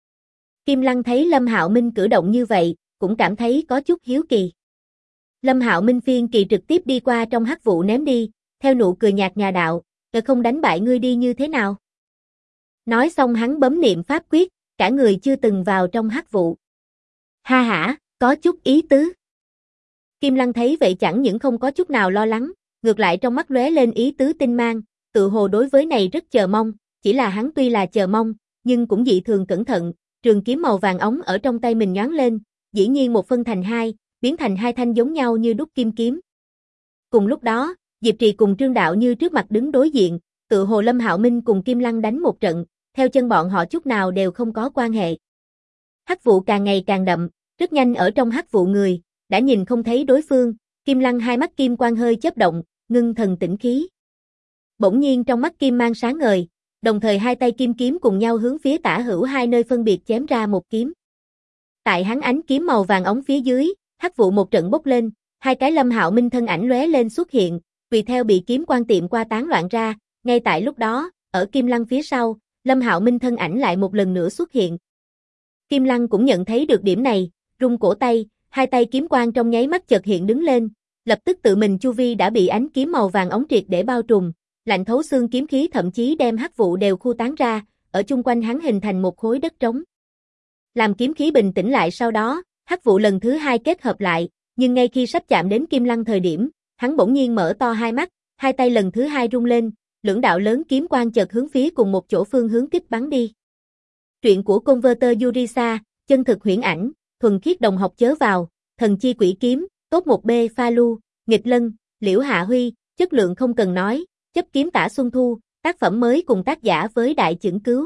Kim Lăng thấy Lâm Hạo Minh cử động như vậy, cũng cảm thấy có chút hiếu kỳ. Lâm Hạo Minh phiên kỳ trực tiếp đi qua trong hắc vụ ném đi, theo nụ cười nhạt nhà đạo, không đánh bại ngươi đi như thế nào? Nói xong hắn bấm niệm pháp quyết, cả người chưa từng vào trong hắc vụ. Ha hả, có chút ý tứ. Kim Lăng thấy vậy chẳng những không có chút nào lo lắng, ngược lại trong mắt lóe lên ý tứ tinh mang, tự hồ đối với này rất chờ mong, chỉ là hắn tuy là chờ mong, nhưng cũng dị thường cẩn thận, trường kiếm màu vàng óng ở trong tay mình nhoáng lên, dĩ nhiên một phân thành hai, biến thành hai thanh giống nhau như đúc kim kiếm. Cùng lúc đó, Diệp Trì cùng Trương Đạo Như trước mặt đứng đối diện, tự hồ Lâm Hạo Minh cùng Kim Lăng đánh một trận, theo chân bọn họ chút nào đều không có quan hệ. Hắc vụ càng ngày càng đậm, rất nhanh ở trong hắc vụ người, đã nhìn không thấy đối phương, Kim Lăng hai mắt kim quang hơi chớp động, ngưng thần tĩnh khí. Bỗng nhiên trong mắt kim mang sáng ngời, đồng thời hai tay kim kiếm cùng nhau hướng phía tả hữu hai nơi phân biệt chém ra một kiếm. Tại hắn ánh kiếm màu vàng óng phía dưới, hắc vụ một trận bốc lên, hai cái Lâm Hạo Minh thân ảnh lóe lên xuất hiện, tùy theo bị kiếm quang tiệm qua tán loạn ra, ngay tại lúc đó, ở Kim Lăng phía sau, Lâm Hạo Minh thân ảnh lại một lần nữa xuất hiện. Kim Lăng cũng nhận thấy được điểm này, rung cổ tay, hai tay kiếm quang trong nháy mắt chợt hiện đứng lên, lập tức tự mình chu vi đã bị ánh kiếm màu vàng óng triệt để bao trùm, lạnh thấu xương kiếm khí thậm chí đem hắc vụ đều khu tán ra, ở chung quanh hắn hình thành một khối đất trống. Làm kiếm khí bình tĩnh lại sau đó, hắc vụ lần thứ hai kết hợp lại, nhưng ngay khi sắp chạm đến Kim Lăng thời điểm, hắn bỗng nhiên mở to hai mắt, hai tay lần thứ hai rung lên, lưỡng đạo lớn kiếm quang chợt hướng phía cùng một chỗ phương hướng kích bắn đi. Truyện của Converter Yurisa, chân thực huyễn ảnh, thuần khiết đồng học chớ vào, thần chi quỷ kiếm, top 1B Pha Lu, nghịch lân, Liễu Hạ Huy, chất lượng không cần nói, chấp kiếm tả Xuân Thu, tác phẩm mới cùng tác giả với đại chưởng cứu.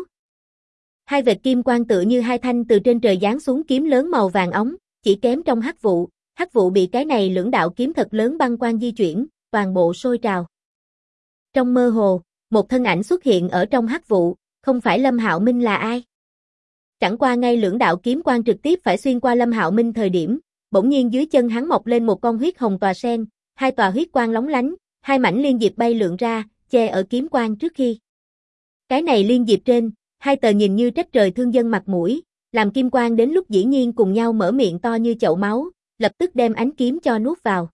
Hai vệt kim quang tựa như hai thanh từ trên trời giáng xuống kiếm lớn màu vàng óng, chỉ kém trong hắc vụ bị cái này lưỡng đạo kiếm thật lớn băng quang di chuyển, toàn bộ sôi trào. Trong mơ hồ, một thân ảnh xuất hiện ở trong hắc vụ, không phải Lâm Hạo Minh là ai? Chẳng qua ngay lưỡng đạo kiếm quang trực tiếp phải xuyên qua Lâm Hạo Minh thời điểm, bỗng nhiên dưới chân hắn mọc lên một con huyết hồng tòa sen, hai tòa huyết quang lóng lánh, hai mảnh liên diệp bay lượn ra, che ở kiếm quang trước khi. Cái này liên diệp trên, hai tờ nhìn như trách trời thương dân mặt mũi, làm kim quang đến lúc dĩ nhiên cùng nhau mở miệng to như chậu máu, lập tức đem ánh kiếm cho nuốt vào.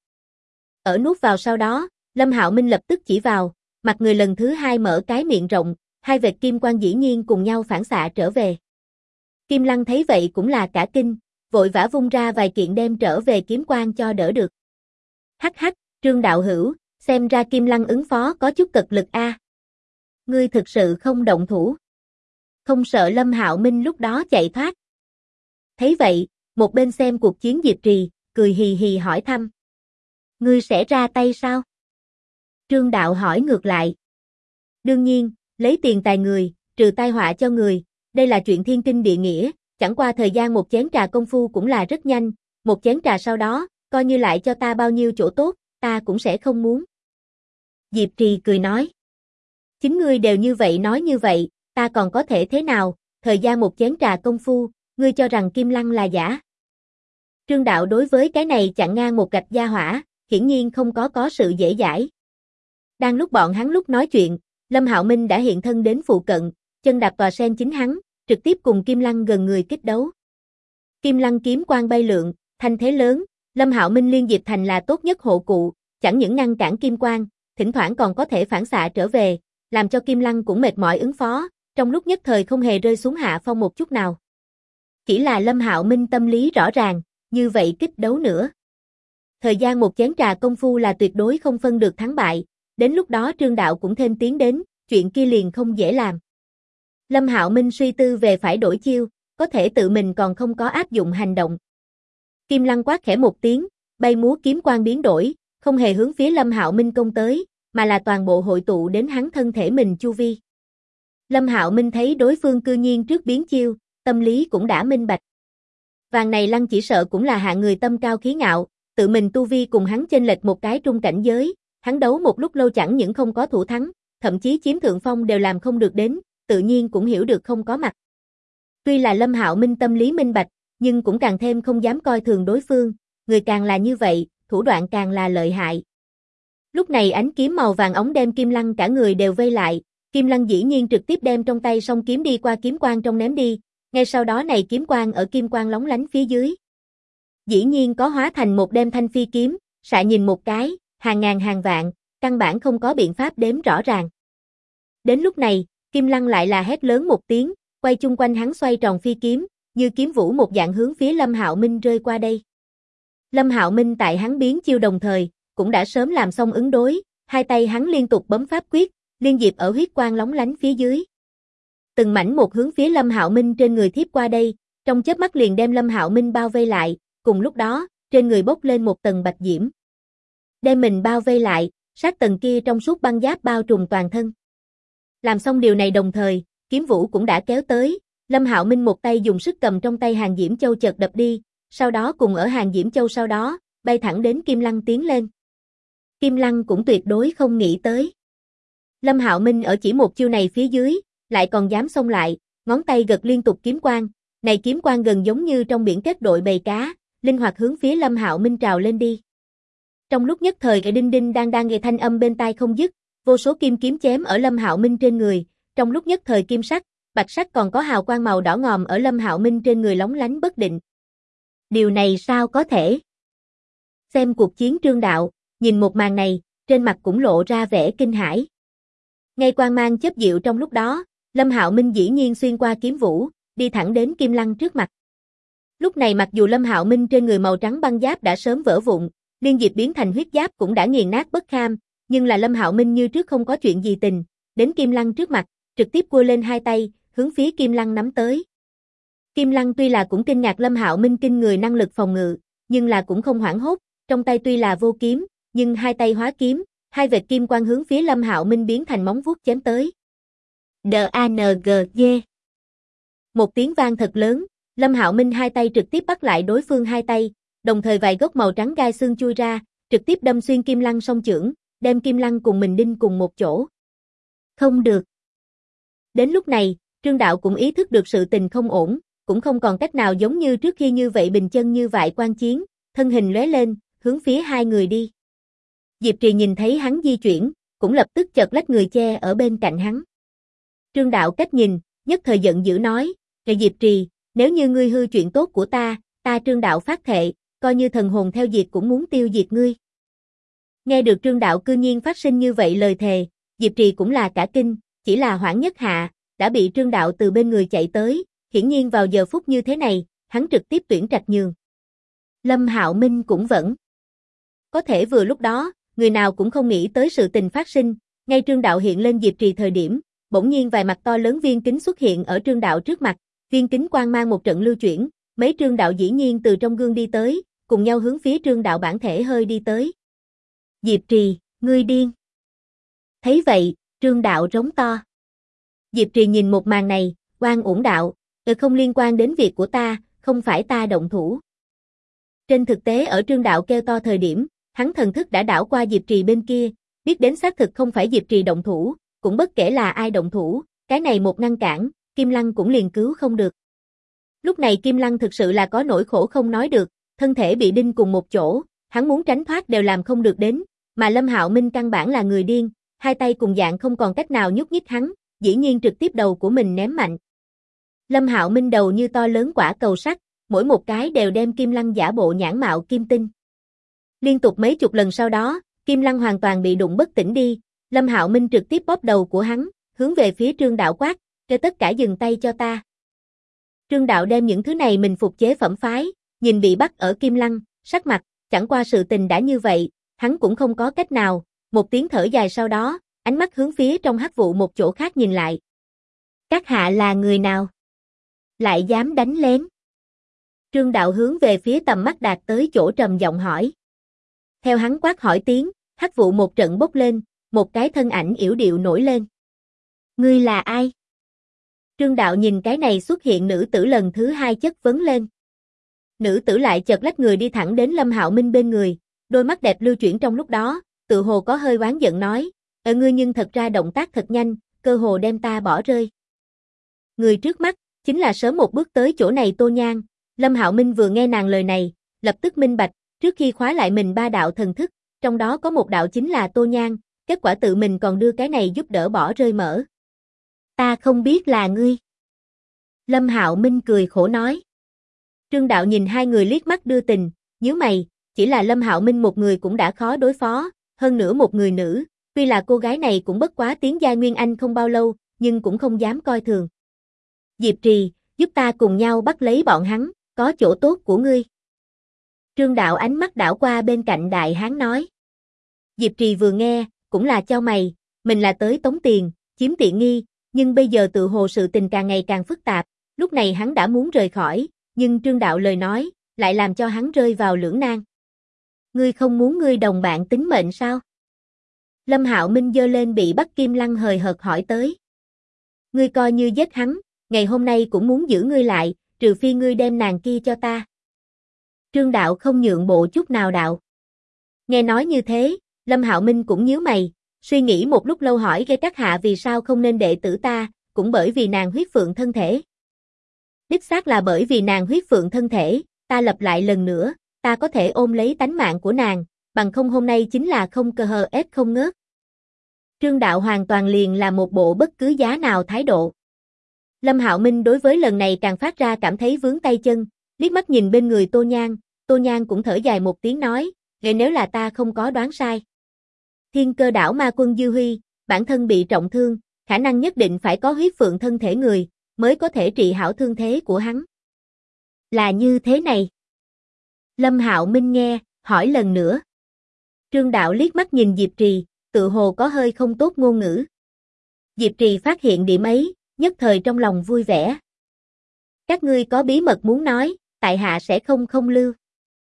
Ở nuốt vào sau đó, Lâm Hạo Minh lập tức chỉ vào, mặt người lần thứ hai mở cái miệng rộng, hai vệt kim quang dĩ nhiên cùng nhau phản xạ trở về. Kim Lăng thấy vậy cũng là cả kinh, vội vã vung ra vài kiện đem trở về kiếm quang cho đỡ được. Hắc hắc, Trương đạo hữu, xem ra Kim Lăng ứng phó có chút cật lực a. Ngươi thực sự không động thủ. Không sợ Lâm Hạo Minh lúc đó chạy thoát. Thấy vậy, một bên xem cuộc chiến Diệp Trì, cười hì hì hỏi thăm. Ngươi sẽ ra tay sao? Trương đạo hỏi ngược lại. Đương nhiên, lấy tiền tài người, trừ tai họa cho người, đây là chuyện thiên kinh địa nghĩa, chẳng qua thời gian một chén trà công phu cũng là rất nhanh, một chén trà sau đó, coi như lại cho ta bao nhiêu chỗ tốt, ta cũng sẽ không muốn. Diệp Trì cười nói. Chính ngươi đều như vậy nói như vậy, ta còn có thể thế nào, thời gian một chén trà công phu, ngươi cho rằng Kim Lăng là giả. Trương đạo đối với cái này chặn ngang một gạch gia hỏa, hiển nhiên không có sự dễ dãi. Đang lúc bọn hắn lúc nói chuyện, Lâm Hạo Minh đã hiện thân đến phụ cận, chân đạp tòa sen chính hắn, trực tiếp cùng Kim Lăng gần người kích đấu. Kim Lăng kiếm quang bay lượn, thanh thế lớn, Lâm Hạo Minh liên diệp thành là tốt nhất hộ cụ, chẳng những ngăn cản kim quang, thỉnh thoảng còn có thể phản xạ trở về, làm cho Kim Lăng cũng mệt mỏi ứng phó, trong lúc nhất thời không hề rơi xuống hạ phong một chút nào. Chỉ là Lâm Hạo Minh tâm lý rõ ràng, như vậy kích đấu nữa. Thời gian một chén trà công phu là tuyệt đối không phân được thắng bại, đến lúc đó Trương Đạo cũng thêm tiếng đến, chuyện kia liền không dễ làm. Lâm Hạo Minh suy tư về phải đổi chiêu, có thể tự mình còn không có áp dụng hành động. Kim Lăng quát khẽ một tiếng, bay múa kiếm quang biến đổi, không hề hướng phía Lâm Hạo Minh công tới, mà là toàn bộ hội tụ đến hắn thân thể mình chu vi. Lâm Hạo Minh thấy đối phương cư nhiên trước biến chiêu, tâm lý cũng đã minh bạch. Vàng này Lăng chỉ sợ cũng là hạng người tâm cao khí ngạo, tự mình tu vi cùng hắn chênh lệch một cái trung cảnh giới, hắn đấu một lúc lâu chẳng những không có thủ thắng, thậm chí chiếm thượng phong đều làm không được đến, tự nhiên cũng hiểu được không có mặt. Tuy là Lâm Hạo Minh tâm lý minh bạch, nhưng cũng càng thêm không dám coi thường đối phương, người càng là như vậy, thủ đoạn càng là lợi hại. Lúc này ánh kiếm màu vàng óng đem Kim Lăng cả người đều vây lại, Kim Lăng dĩ nhiên trực tiếp đem trong tay song kiếm đi qua kiếm quang trong ném đi, ngay sau đó này kiếm quang ở kim quang lóng lánh phía dưới. Dĩ nhiên có hóa thành một đem thanh phi kiếm, xạ nhìn một cái, hàng ngàn hàng vạn, căn bản không có biện pháp đếm rõ ràng. Đến lúc này, Kim Lăng lại là hét lớn một tiếng, quay chung quanh hắn xoay tròn phi kiếm, như kiếm vũ một dạng hướng phía Lâm Hạo Minh rơi qua đây. Lâm Hạo Minh tại hắn biến chiêu đồng thời, cũng đã sớm làm xong ứng đối, hai tay hắn liên tục bấm pháp quyết, liên diệp ở huyết quang lóng lánh phía dưới. Từng mảnh một hướng phía Lâm Hạo Minh trên người thiếp qua đây, trong chớp mắt liền đem Lâm Hạo Minh bao vây lại, cùng lúc đó, trên người bốc lên một tầng bạch diễm. Đem mình bao vây lại, sát tầng kia trong suốt băng giáp bao trùm toàn thân. Làm xong điều này đồng thời, kiếm vũ cũng đã kéo tới, Lâm Hạo Minh một tay dùng sức cầm trong tay hàng diễm châu chợt đập đi, sau đó cùng ở hàng diễm châu sau đó, bay thẳng đến Kim Lăng tiến lên. Kim Lăng cũng tuyệt đối không nghĩ tới. Lâm Hạo Minh ở chỉ một chiêu này phía dưới, lại còn dám xông lại, ngón tay gật liên tục kiếm quang, này kiếm quang gần giống như trong biển kết đội bầy cá, linh hoạt hướng phía Lâm Hạo Minh trào lên đi. Trong lúc nhất thời cái đinh đinh đang nghe thanh âm bên tai không dứt, vô số kim kiếm chém ở Lâm Hạo Minh trên người, trong lúc nhất thời kim sắc, bạch sắc còn có hào quang màu đỏ ngòm ở Lâm Hạo Minh trên người lóng lánh bất định. Điều này sao có thể? Xem cuộc chiến Trương Đạo, nhìn một màn này, trên mặt cũng lộ ra vẻ kinh hãi. Ngay quang mang chớp diệu trong lúc đó, Lâm Hạo Minh dĩ nhiên xuyên qua kiếm vũ, đi thẳng đến Kim Lăng trước mặt. Lúc này mặc dù Lâm Hạo Minh trên người màu trắng băng giáp đã sớm vỡ vụn, liên diệp biến thành huyết giáp cũng đã nghiền nát bất kham, nhưng là Lâm Hạo Minh như trước không có chuyện gì tình, đến Kim Lăng trước mặt, trực tiếp cua lên hai tay, hướng phía Kim Lăng nắm tới. Kim Lăng tuy là cũng kinh ngạc Lâm Hạo Minh kinh người năng lực phòng ngự, nhưng là cũng không hoảng hốt, trong tay tuy là vô kiếm, nhưng hai tay hóa kiếm, hai vệt kim quang hướng phía Lâm Hạo Minh biến thành móng vuốt chém tới. DANGG. Một tiếng vang thật lớn, Lâm Hạo Minh hai tay trực tiếp bắt lại đối phương hai tay, đồng thời vài gốc màu trắng gai xương chui ra, trực tiếp đâm xuyên Kim Lăng song chưởng, đem Kim Lăng cùng mình đinh cùng một chỗ. Không được. Đến lúc này, Trương Đạo cũng ý thức được sự tình không ổn, cũng không còn cách nào giống như trước khi như vậy bình chân như vậy quan chiến, thân hình lóe lên, hướng phía hai người đi. Diệp Trì nhìn thấy hắn di chuyển, cũng lập tức chợt lách người che ở bên cạnh hắn. Trương Đạo cách nhìn, nhất thời giận dữ nói, "Kệ Diệp Trì, nếu như ngươi hư chuyện tốt của ta Trương Đạo phát thệ, coi như thần hồn theo diệt cũng muốn tiêu diệt ngươi." Nghe được Trương Đạo cư nhiên phát sinh như vậy lời thề, Diệp Trì cũng là cả kinh, chỉ là hoảng nhất hạ, đã bị Trương Đạo từ bên người chạy tới, hiển nhiên vào giờ phút như thế này, hắn trực tiếp tuyển trạch nhường. Lâm Hạo Minh cũng vẫn. Có thể vừa lúc đó, người nào cũng không nghĩ tới sự tình phát sinh, ngay Trương Đạo hiện lên Diệp Trì thời điểm, bỗng nhiên vài mặt to lớn viên kính xuất hiện ở Trương Đạo trước mặt, viên kính quang mang một trận lưu chuyển, mấy Trương Đạo dĩ nhiên từ trong gương đi tới, cùng nhau hướng phía Trương Đạo bản thể hơi đi tới. Diệp Trì, ngươi điên. Thấy vậy, Trương Đạo rống to. Diệp Trì nhìn một màn này, oan uổng đạo, không liên quan đến việc của ta, không phải ta động thủ. Trên thực tế ở Trương Đạo kêu to thời điểm, hắn thần thức đã đảo qua Diệp Trì bên kia, biết đến xác thực không phải Diệp Trì động thủ, cũng bất kể là ai động thủ, cái này một ngăn cản, Kim Lăng cũng liền cứu không được. Lúc này Kim Lăng thực sự là có nỗi khổ không nói được, thân thể bị đinh cùng một chỗ, hắn muốn tránh thoát đều làm không được đến, mà Lâm Hạo Minh căn bản là người điên, hai tay cùng dạng không còn cách nào nhúc nhích hắn, dĩ nhiên trực tiếp đầu của mình ném mạnh. Lâm Hạo Minh đầu như to lớn quả cầu sắt, mỗi một cái đều đem Kim Lăng giả bộ nhãn mạo kim tinh. Liên tục mấy chục lần sau đó, Kim Lăng hoàn toàn bị đụng bất tỉnh đi, Lâm Hạo Minh trực tiếp bóp đầu của hắn, hướng về phía Trương Đạo quát, "Kêu tất cả dừng tay cho ta." Trương Đạo đem những thứ này mình phục chế phẩm phái, nhìn bị bắt ở Kim Lăng, sắc mặt, chẳng qua sự tình đã như vậy, hắn cũng không có cách nào, một tiếng thở dài sau đó, ánh mắt hướng phía trong hắc vụ một chỗ khác nhìn lại. Các hạ là người nào? Lại dám đánh lén? Trương Đạo hướng về phía tầm mắt đạt tới chỗ trầm giọng hỏi. Theo hắn quát hỏi tiếng, hắc vụ một trận bốc lên, một cái thân ảnh yểu điệu nổi lên. Ngươi là ai? Trương Đạo nhìn cái này xuất hiện nữ tử lần thứ hai chất vấn lên. Nữ tử lại chợt lách người đi thẳng đến Lâm Hạo Minh bên người, đôi mắt đẹp lưu chuyển trong lúc đó, tự hồ có hơi oán giận nói, ngươi nhưng thật ra động tác thật nhanh, cơ hồ đem ta bỏ rơi. Người trước mắt, chính là sớm một bước tới chỗ này Tô Nhan. Lâm Hạo Minh vừa nghe nàng lời này, lập tức minh bạch, trước khi khóa lại mình 3 đạo thần thức, trong đó có một đạo chính là Tô Nhan, kết quả tự mình còn đưa cái này giúp đỡ bỏ rơi mở. Ta không biết là ngươi. Lâm Hạo Minh cười khổ nói. Trương Đạo nhìn hai người liếc mắt đưa tình, nhíu mày, chỉ là Lâm Hạo Minh một người cũng đã khó đối phó, hơn nữa một người nữ, tuy là cô gái này cũng bất quá tiến giai Nguyên Anh không bao lâu, nhưng cũng không dám coi thường. Diệp Trì, giúp ta cùng nhau bắt lấy bọn hắn, có chỗ tốt của ngươi. Trương Đạo ánh mắt đảo qua bên cạnh đại hán nói. Diệp Trì vừa nghe, cũng là chau mày, mình là tới tống tiền, chiếm tiện nghi, nhưng bây giờ tự hồ sự tình càng ngày càng phức tạp, lúc này hắn đã muốn rời khỏi, nhưng Trương Đạo lời nói, lại làm cho hắn rơi vào lưỡng nan. Ngươi không muốn ngươi đồng bạn tính mệnh sao? Lâm Hạo Minh giơ lên bị bắt Kim Lăng hời hợt hỏi tới. Ngươi coi như giết hắn, ngày hôm nay cũng muốn giữ ngươi lại, trừ phi ngươi đem nàng kia cho ta. Trương Đạo không nhượng bộ chút nào đạo. Nghe nói như thế, Lâm Hạo Minh cũng nhíu mày, suy nghĩ một lúc lâu hỏi gây các hạ vì sao không nên đệ tử ta, cũng bởi vì nàng huyết phượng thân thể. Đích xác là bởi vì nàng huyết phượng thân thể, ta lặp lại lần nữa, ta có thể ôm lấy tánh mạng của nàng, bằng không hôm nay chính là không cơ hờ ép không ngớt. Trương Đạo hoàn toàn liền là một bộ bất cứ giá nào thái độ. Lâm Hạo Minh đối với lần này càng phát ra cảm thấy vướng tay chân, liếc mắt nhìn bên người Tô Nhan cũng thở dài một tiếng nói, nếu là ta không có đoán sai. Thiên Cơ Đảo Ma Quân Dư Huy, bản thân bị trọng thương, khả năng nhất định phải có huyết phượng thân thể người, mới có thể trị hảo thương thế của hắn. Là như thế này. Lâm Hạo Minh nghe, hỏi lần nữa. Trương Đạo liếc mắt nhìn Diệp Trì, tự hồ có hơi không tốt ngôn ngữ. Diệp Trì phát hiện điểm ấy, nhất thời trong lòng vui vẻ. Các ngươi có bí mật muốn nói, tại hạ sẽ không lưu.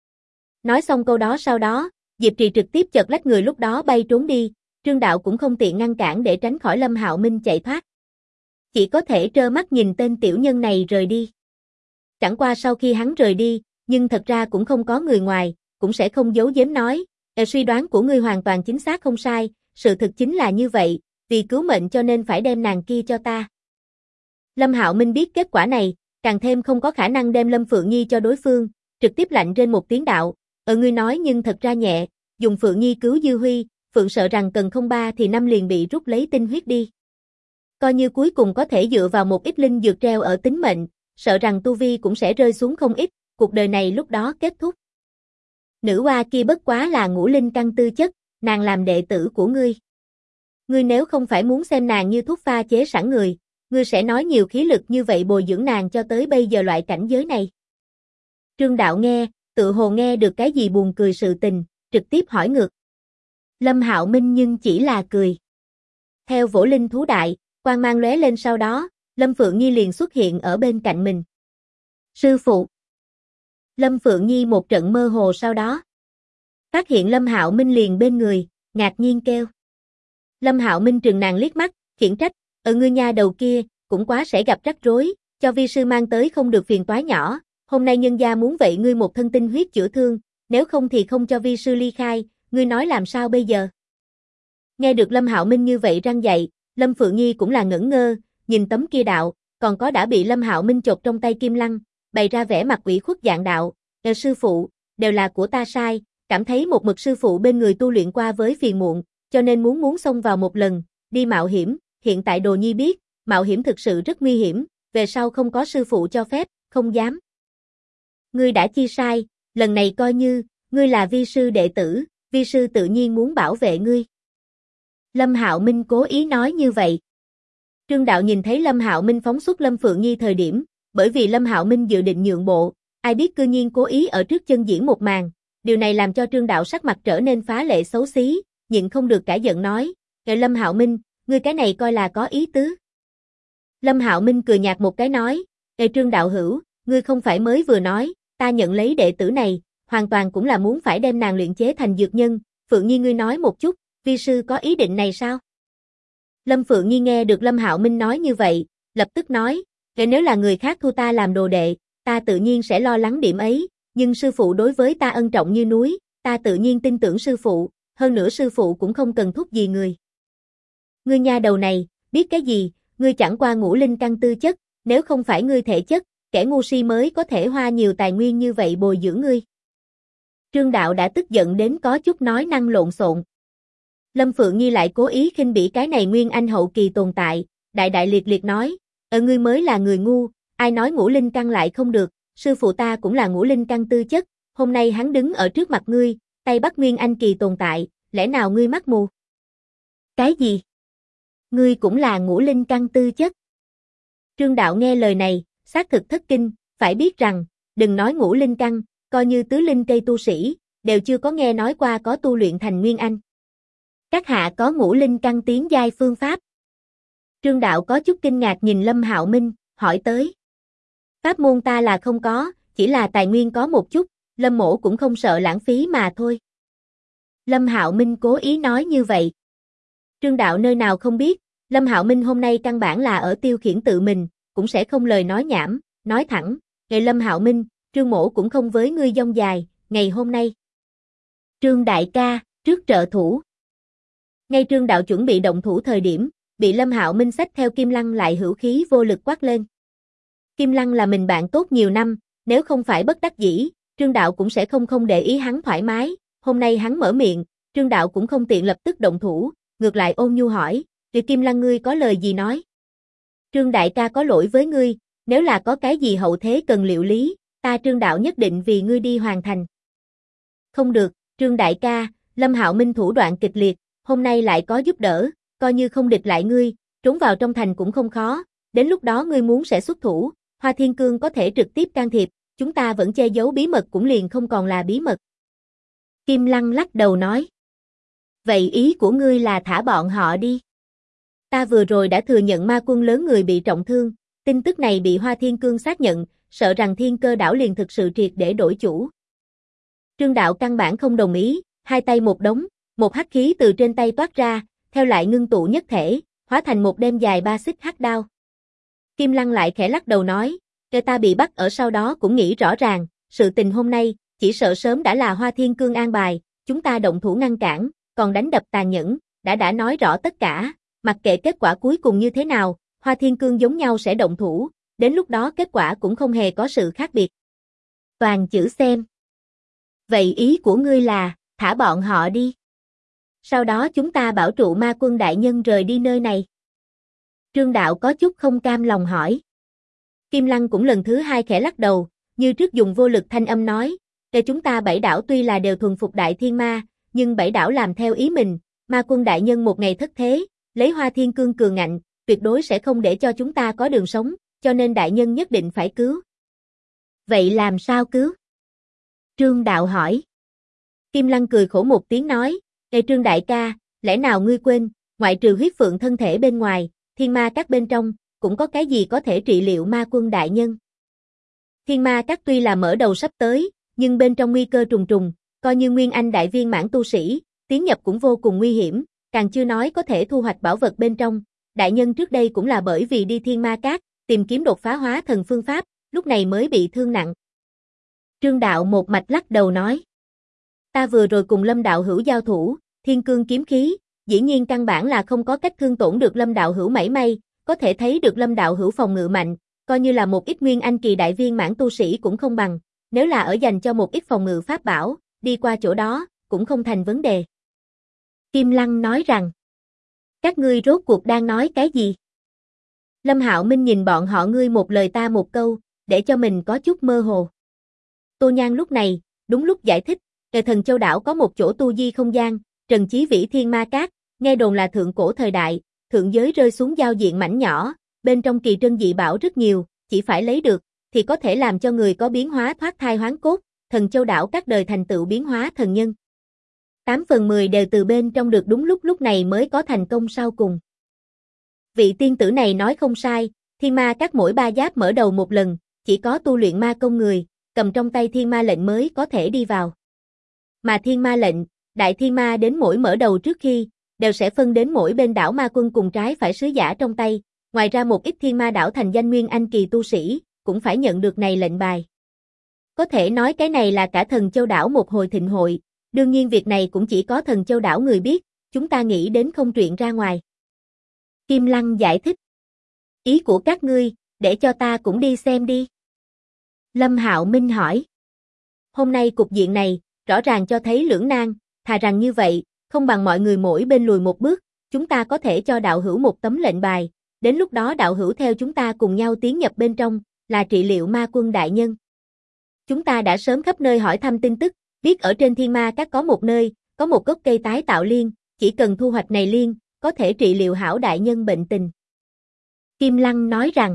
Nói xong câu đó sau đó, Diệp Trì trực tiếp chợt lách người lúc đó bay trốn đi, Trương Đạo cũng không tiện ngăn cản để tránh khỏi Lâm Hạo Minh chạy thoát. Chỉ có thể trơ mắt nhìn tên tiểu nhân này rời đi. Chẳng qua sau khi hắn rời đi, nhưng thật ra cũng không có người ngoài, cũng sẽ không giấu giếm nói, suy đoán của ngươi hoàn toàn chính xác không sai, sự thực chính là như vậy, vì cứu mệnh cho nên phải đem nàng kia cho ta. Lâm Hạo Minh biết kết quả này, càng thêm không có khả năng đem Lâm Phượng Nhi cho đối phương, trực tiếp lạnh trên một tiếng đạo, ngươi nói nhưng thật ra nhẹ, dùng Phượng Nhi cứu Dư Huy, Phượng sợ rằng cần không 3 thì 5 liền bị rút lấy tinh huyết đi. Coi như cuối cùng có thể dựa vào một ít linh dược treo ở tính mệnh, sợ rằng tu vi cũng sẽ rơi xuống không ít, cuộc đời này lúc đó kết thúc. Nữ oa kia bất quá là ngũ linh căn tư chất, nàng làm đệ tử của ngươi. Ngươi nếu không phải muốn xem nàng như thuốc pha chế sẵn người, ngươi sẽ nói nhiều khí lực như vậy bồi dưỡng nàng cho tới bây giờ loại cảnh giới này. Trương Đạo nghe, tự hồ nghe được cái gì buồn cười sự tình, trực tiếp hỏi ngược. Lâm Hạo Minh nhưng chỉ là cười. Theo vỗ linh thú đại, quang mang lóe lên sau đó, Lâm Phượng Nhi liền xuất hiện ở bên cạnh mình. Sư phụ. Lâm Phượng Nhi một trận mơ hồ sau đó. Phát hiện Lâm Hạo Minh liền bên người, ngạc nhiên kêu. Lâm Hạo Minh trừng nàng liếc mắt, khiển trách, ở ngươi nha đầu kia, cũng quá sẽ gặp rắc rối, cho vi sư mang tới không được phiền toái nhỏ, hôm nay nhân gia muốn vậy ngươi một thân tinh huyết chữa thương, nếu không thì không cho vi sư ly khai, ngươi nói làm sao bây giờ? Nghe được Lâm Hạo Minh như vậy răng dạy, Lâm Phượng Nhi cũng là ngẩn ngơ, nhìn tấm kia đạo, còn có đã bị Lâm Hạo Minh chộp trong tay Kim Lăng, bày ra vẻ mặt ủy khuất dạng đạo, sư phụ, đều là của ta sai, cảm thấy một mực sư phụ bên người tu luyện qua với phiền muộn, cho nên muốn xông vào một lần, đi mạo hiểm, hiện tại Đồ Nhi biết, mạo hiểm thực sự rất nguy hiểm, về sau không có sư phụ cho phép, không dám. Ngươi đã chi sai, lần này coi như, ngươi là vi sư đệ tử, vi sư tự nhiên muốn bảo vệ ngươi. Lâm Hạo Minh cố ý nói như vậy. Trương Đạo nhìn thấy Lâm Hạo Minh phóng xuất Lâm Phượng Nhi thời điểm, bởi vì Lâm Hạo Minh dự định nhượng bộ, ai biết cư nhiên cố ý ở trước chân diễn một màn. Điều này làm cho Trương Đạo sắc mặt trở nên phá lệ xấu xí, nhịn không được cả giận nói, Lâm Hạo Minh, ngươi cái này coi là có ý tứ. Lâm Hạo Minh cười nhạt một cái nói, Trương đạo hữu, ngươi không phải mới vừa nói, ta nhận lấy đệ tử này, hoàn toàn cũng là muốn phải đem nàng luyện chế thành dược nhân, Phượng Nhi ngươi nói một chút, vi sư có ý định này sao? Lâm Phượng Nhi nghe được Lâm Hạo Minh nói như vậy, lập tức nói, nếu là người khác thu ta làm đồ đệ, ta tự nhiên sẽ lo lắng điểm ấy, nhưng sư phụ đối với ta ân trọng như núi, ta tự nhiên tin tưởng sư phụ, hơn nữa sư phụ cũng không cần thúc gì người. Ngươi nha đầu này, biết cái gì, ngươi chẳng qua ngũ linh căn tư chất, nếu không phải ngươi thể chất, kẻ ngu si mới có thể hoa nhiều tài nguyên như vậy bồi dưỡng ngươi. Trương Đạo đã tức giận đến có chút nói năng lộn xộn. Lâm Phượng Nhi lại cố ý khinh bỉ cái này nguyên anh hậu kỳ tồn tại, đại đại liệt liệt nói, ngươi mới là người ngu, ai nói ngũ linh căn lại không được, sư phụ ta cũng là ngũ linh căn tư chất, hôm nay hắn đứng ở trước mặt ngươi, tay bắt nguyên anh kỳ tồn tại, lẽ nào ngươi mắt mù? Cái gì? Ngươi cũng là ngũ linh căn tư chất. Trương Đạo nghe lời này, xác thực thất kinh, phải biết rằng, đừng nói ngũ linh căn, coi như tứ linh cây tu sĩ, đều chưa có nghe nói qua có tu luyện thành nguyên anh. Các hạ có ngũ linh căn tiến giai phương pháp. Trương Đạo có chút kinh ngạc nhìn Lâm Hạo Minh, hỏi tới. Pháp môn ta là không có, chỉ là tài nguyên có một chút, Lâm mỗ cũng không sợ lãng phí mà thôi. Lâm Hạo Minh cố ý nói như vậy. Trương Đạo nơi nào không biết, Lâm Hạo Minh hôm nay căn bản là ở tiêu khiển tự mình, cũng sẽ không lời nói nhảm, nói thẳng, Lâm Hạo Minh, Trương mỗ cũng không với ngươi dông dài, ngày hôm nay. Trương đại ca, trước trợ thủ. Ngay Trương Đạo chuẩn bị động thủ thời điểm, bị Lâm Hạo Minh xách theo Kim Lăng lại hữu khí vô lực quát lên. Kim Lăng là mình bạn tốt nhiều năm, nếu không phải bất đắc dĩ, Trương Đạo cũng sẽ không để ý hắn thoải mái, hôm nay hắn mở miệng, Trương Đạo cũng không tiện lập tức động thủ, ngược lại ôn nhu hỏi, Kim Lăng ngươi có lời gì nói? Trương đại ca có lỗi với ngươi, nếu là có cái gì hậu thế cần liệu lý, ta Trương Đạo nhất định vì ngươi đi hoàn thành. Không được, Trương đại ca, Lâm Hạo Minh thủ đoạn kịch liệt, hôm nay lại có giúp đỡ, coi như không địch lại ngươi, trốn vào trong thành cũng không khó, đến lúc đó ngươi muốn sẽ xuất thủ, Hoa Thiên Cương có thể trực tiếp can thiệp, chúng ta vẫn che giấu bí mật cũng liền không còn là bí mật. Kim Lăng lắc đầu nói. Vậy ý của ngươi là thả bọn họ đi. Ta vừa rồi đã thừa nhận ma quân lớn người bị trọng thương, tin tức này bị Hoa Thiên Cương xác nhận, sợ rằng Thiên Cơ đảo liền thực sự triệt để đổi chủ. Trương Đạo căn bản không đồng ý, hai tay một đống, một hắc khí từ trên tay toát ra, theo lại ngưng tụ nhất thể, hóa thành một đêm dài 3 xích hắc đao. Kim Lăng lại khẽ lắc đầu nói, ta bị bắt ở sau đó cũng nghĩ rõ ràng, sự tình hôm nay, chỉ sợ sớm đã là Hoa Thiên Cương an bài, chúng ta động thủ ngăn cản, còn đánh đập tàn nhẫn, đã nói rõ tất cả, mặc kệ kết quả cuối cùng như thế nào, Hoa Thiên Cương giống nhau sẽ động thủ, đến lúc đó kết quả cũng không hề có sự khác biệt. Toàn chữ xem. Vậy ý của ngươi là, thả bọn họ đi. Sau đó chúng ta bảo trụ ma quân đại nhân rời đi nơi này. Trương Đạo có chút không cam lòng hỏi. Kim Lăng cũng lần thứ hai khẽ lắc đầu, như trước dùng vô lực thanh âm nói, chúng ta bảy đảo tuy là đều thuần phục đại thiên ma, nhưng bảy đảo làm theo ý mình, ma quân đại nhân một ngày thất thế, lấy Hoa Thiên Cương cường ngạnh, tuyệt đối sẽ không để cho chúng ta có đường sống, cho nên đại nhân nhất định phải cứu. Vậy làm sao cứu? Trương Đạo hỏi. Kim Lăng cười khổ một tiếng nói, Trương đại ca, lẽ nào ngươi quên, ngoại trừ huyết phượng thân thể bên ngoài, thiên ma các bên trong, cũng có cái gì có thể trị liệu ma quân đại nhân. Thiên ma các tuy là mở đầu sắp tới, nhưng bên trong nguy cơ trùng trùng, coi như nguyên anh đại viên mãn tu sĩ, tiến nhập cũng vô cùng nguy hiểm, càng chưa nói có thể thu hoạch bảo vật bên trong. Đại nhân trước đây cũng là bởi vì đi thiên ma các, tìm kiếm đột phá hóa thần phương pháp, lúc này mới bị thương nặng. Trương Đạo một mạch lắc đầu nói. Ta vừa rồi cùng Lâm đạo hữu giao thủ, thiên cương kiếm khí, dĩ nhiên căn bản là không có cách thương tổn được Lâm đạo hữu mảy may, có thể thấy được Lâm đạo hữu phòng ngự mạnh, coi như là một ít nguyên anh kỳ đại viên mãn tu sĩ cũng không bằng, nếu là ở dành cho một ít phòng ngự pháp bảo, đi qua chỗ đó, cũng không thành vấn đề. Kim Lăng nói rằng, các ngươi rốt cuộc đang nói cái gì? Lâm Hạo Minh nhìn bọn họ ngươi một lời ta một câu, để cho mình có chút mơ hồ. Tô Nhan lúc này, đúng lúc giải thích, Thần Châu đảo có một chỗ tu di không gian, Trần Chí Vĩ Thiên Ma Các, nghe đồn là thượng cổ thời đại, thượng giới rơi xuống giao diện mảnh nhỏ, bên trong kỳ trân dị bảo rất nhiều, chỉ phải lấy được, thì có thể làm cho người có biến hóa thoát thai hoán cốt, thần châu đảo các đời thành tựu biến hóa thần nhân. 8/10 đều từ bên trong được đúng lúc này mới có thành công sau cùng. Vị tiên tử này nói không sai, thiên ma các mỗi 3 giáp mở đầu một lần, chỉ có tu luyện ma công người, cầm trong tay thiên ma lệnh mới có thể đi vào. Mà thiên ma lệnh, đại thiên ma đến mỗi mở đầu trước khi, đều sẽ phân đến mỗi bên đảo ma quân cùng trái phải sứ giả trong tay, ngoài ra một ít thiên ma đảo thành danh nguyên anh kỳ tu sĩ, cũng phải nhận được này lệnh bài. Có thể nói cái này là cả thần châu đảo một hồi thịnh hội, đương nhiên việc này cũng chỉ có thần châu đảo người biết, chúng ta nghĩ đến không truyền ra ngoài. Kim Lăng giải thích. Ý của các ngươi, để cho ta cũng đi xem đi. Lâm Hạo Minh hỏi. Hôm nay cục diện này, rõ ràng cho thấy lưỡng nan, thà rằng như vậy, không bằng mọi người mỗi bên lùi một bước, chúng ta có thể cho đạo hữu một tấm lệnh bài, đến lúc đó đạo hữu theo chúng ta cùng nhau tiến nhập bên trong, là trị liệu ma quân đại nhân. Chúng ta đã sớm khắp nơi hỏi thăm tin tức, biết ở trên thiên ma các có một nơi, có một gốc cây tái tạo liên, chỉ cần thu hoạch này liên, có thể trị liệu hảo đại nhân bệnh tình. Kim Lăng nói rằng,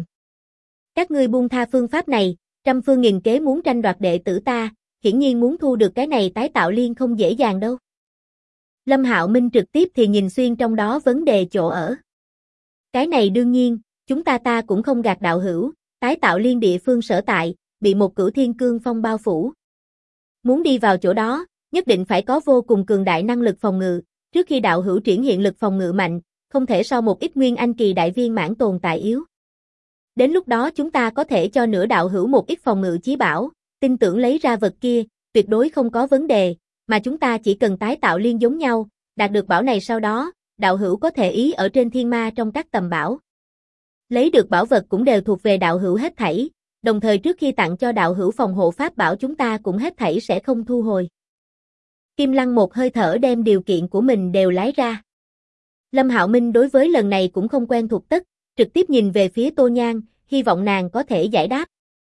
các ngươi buông tha phương pháp này, trăm phương nghìn kế muốn tranh đoạt đệ tử ta, hiển nhiên muốn thu được cái này tái tạo liên không dễ dàng đâu. Lâm Hạo Minh trực tiếp thì nhìn xuyên trong đó vấn đề chỗ ở. Cái này đương nhiên, chúng ta cũng không gạt đạo hữu, tái tạo liên địa phương sở tại, bị một cửu thiên cương phong bao phủ. Muốn đi vào chỗ đó, nhất định phải có vô cùng cường đại năng lực phòng ngự, trước khi đạo hữu triển hiện lực phòng ngự mạnh, không thể so một ít nguyên anh kỳ đại viên mãn tồn tại yếu. Đến lúc đó chúng ta có thể cho nửa đạo hữu một ít phòng ngự chí bảo, tin tưởng lấy ra vật kia, tuyệt đối không có vấn đề, mà chúng ta chỉ cần tái tạo liên giống nhau, đạt được bảo này sau đó, đạo hữu có thể ý ở trên thiên ma trong các tầm bảo. Lấy được bảo vật cũng đều thuộc về đạo hữu hết thảy, đồng thời trước khi tặng cho đạo hữu phòng hộ pháp bảo chúng ta cũng hết thảy sẽ không thu hồi. Kim Lăng một hơi thở đem điều kiện của mình đều lái ra. Lâm Hạo Minh đối với lần này cũng không quen thuộc tất, trực tiếp nhìn về phía Tô Nhan, hy vọng nàng có thể giải đáp.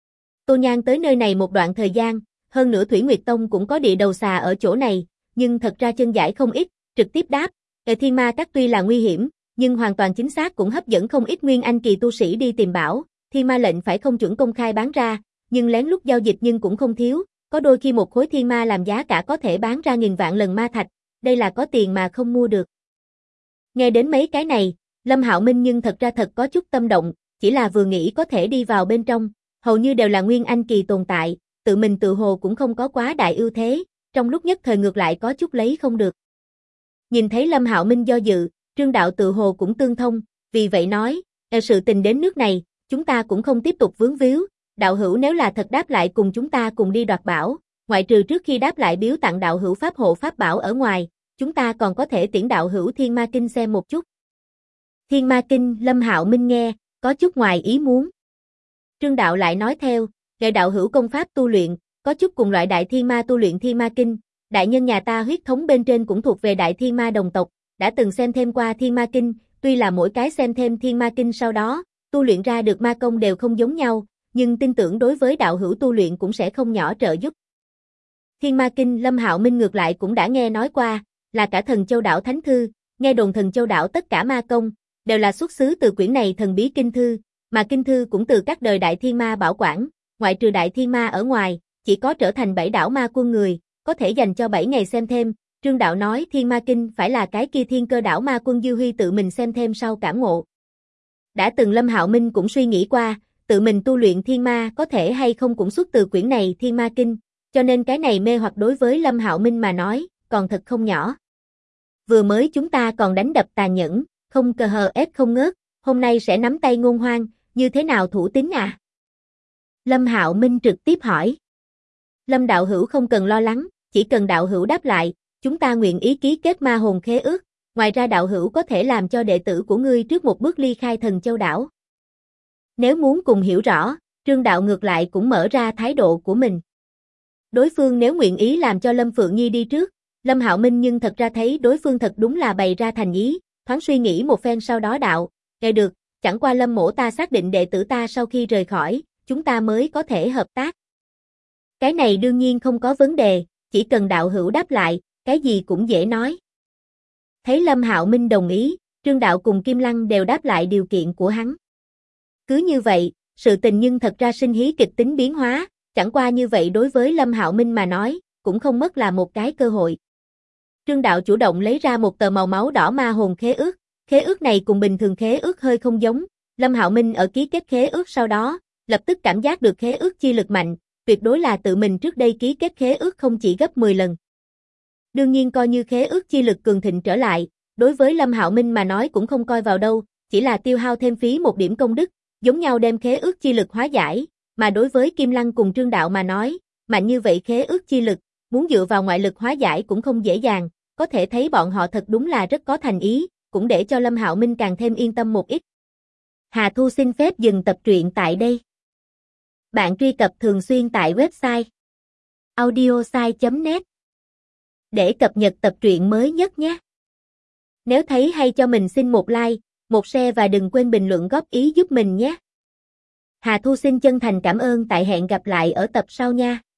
Tô Nhan tới nơi này một đoạn thời gian, hơn nữa Thủy Nguyệt Tông cũng có địa đầu xà ở chỗ này, nhưng thật ra chân giải không ít, trực tiếp đáp, thiên ma các tuy là nguy hiểm, nhưng hoàn toàn chính xác cũng hấp dẫn không ít nguyên anh kỳ tu sĩ đi tìm bảo, thiên ma lệnh phải không chuẩn công khai bán ra, nhưng lén lút giao dịch nhưng cũng không thiếu, có đôi khi một khối thiên ma làm giá cả có thể bán ra 1000 vạn lần ma thạch, đây là có tiền mà không mua được. Nghe đến mấy cái này, Lâm Hạo Minh nhưng thật ra thật có chút tâm động, chỉ là vừa nghĩ có thể đi vào bên trong, hầu như đều là nguyên anh kỳ tồn tại, tự mình tự hồ cũng không có quá đại ưu thế, trong lúc nhất thời ngược lại có chút lấy không được. Nhìn thấy Lâm Hạo Minh do dự, Trương Đạo tự hồ cũng tương thông, vì vậy nói, sự tình đến nước này, chúng ta cũng không tiếp tục vướng víu, đạo hữu nếu là thật đáp lại cùng chúng ta cùng đi đoạt bảo, ngoại trừ trước khi đáp lại biếu tặng đạo hữu pháp hộ pháp bảo ở ngoài, chúng ta còn có thể tiễn đạo hữu Thiên Ma Kinh xem một chút. Thiên Ma Kinh, Lâm Hạo Minh nghe, có chút ngoài ý muốn. Trương Đạo lại nói theo, nghệ đạo hữu công pháp tu luyện, có chút cùng loại đại thiên ma tu luyện Thiên Ma Kinh, đại nhân nhà ta huyết thống bên trên cũng thuộc về đại thiên ma đồng tộc, đã từng xem thêm qua Thiên Ma Kinh, tuy là mỗi cái xem thêm Thiên Ma Kinh sau đó, tu luyện ra được ma công đều không giống nhau, nhưng tin tưởng đối với đạo hữu tu luyện cũng sẽ không nhỏ trợ giúp. Thiên Ma Kinh, Lâm Hạo Minh ngược lại cũng đã nghe nói qua, là cả thần châu đảo thánh thư, nghe đồn thần châu đảo tất cả ma công, đều là xuất xứ từ quyển này thần bí kinh thư, mà kinh thư cũng từ các đời đại thiên ma bảo quản, ngoại trừ đại thiên ma ở ngoài, chỉ có trở thành 7 đảo ma quân người, có thể dành cho 7 ngày xem thêm. Trương Đạo nói Thiên Ma Kinh phải là cái kia thiên cơ đảo ma quân Dư Huy tự mình xem thêm sau cảm ngộ. Đã từng Lâm Hạo Minh cũng suy nghĩ qua, tự mình tu luyện thiên ma có thể hay không cũng xuất từ quyển này Thiên Ma Kinh, cho nên cái này mê hoặc đối với Lâm Hạo Minh mà nói, còn thật không nhỏ. Vừa mới chúng ta còn đánh đập tàn nhẫn, không cờ hờ ép không ngớt, hôm nay sẽ nắm tay Ngôn Hoang, như thế nào thủ tín à? Lâm Hạo Minh trực tiếp hỏi. Lâm đạo hữu không cần lo lắng, chỉ cần đạo hữu đáp lại, chúng ta nguyện ý ký kết ma hồn khế ước, ngoài ra đạo hữu có thể làm cho đệ tử của ngươi trước một bước ly khai thần châu đảo. Nếu muốn cùng hiểu rõ, Trương Đạo ngược lại cũng mở ra thái độ của mình. Đối phương nếu nguyện ý làm cho Lâm Phượng Nhi đi trước, Lâm Hạo Minh nhưng thật ra thấy đối phương thật đúng là bày ra thành ý, thoáng suy nghĩ một phen sau đó đạo, nghe được, chẳng qua Lâm mỗ ta xác định đệ tử ta sau khi rời khỏi, chúng ta mới có thể hợp tác. Cái này đương nhiên không có vấn đề, chỉ cần đạo hữu đáp lại, cái gì cũng dễ nói. Thấy Lâm Hạo Minh đồng ý, Trương Đạo cùng Kim Lăng đều đáp lại điều kiện của hắn. Cứ như vậy, Sự tình nhưng thật ra sinh hí kịch tính biến hóa, chẳng qua như vậy đối với Lâm Hạo Minh mà nói, cũng không mất là một cái cơ hội. Trương Đạo chủ động lấy ra một tờ màu máu đỏ ma hồn khế ước này cùng bình thường khế ước hơi không giống, Lâm Hạo Minh ở ký kết khế ước sau đó, lập tức cảm giác được khế ước chi lực mạnh, tuyệt đối là tự mình trước đây ký kết khế ước không chỉ gấp 10 lần. Đương nhiên coi như khế ước chi lực cường thịnh trở lại, đối với Lâm Hạo Minh mà nói cũng không coi vào đâu, chỉ là tiêu hao thêm phí một điểm công đức, giống nhau đem khế ước chi lực hóa giải, mà đối với Kim Lăng cùng Trương Đạo mà nói, mạnh như vậy khế ước chi lực, muốn dựa vào ngoại lực hóa giải cũng không dễ dàng, có thể thấy bọn họ thật đúng là rất có thành ý, cũng để cho Lâm Hạo Minh càng thêm yên tâm một ít. Hà Thu xin phép dừng tập truyện tại đây. Bạn truy cập thường xuyên tại website audiosai.net để cập nhật tập truyện mới nhất nhé. Nếu thấy hay cho mình xin một like, một share và đừng quên bình luận góp ý giúp mình nhé. Hà Thu xin chân thành cảm ơn, tại hẹn gặp lại ở tập sau nha.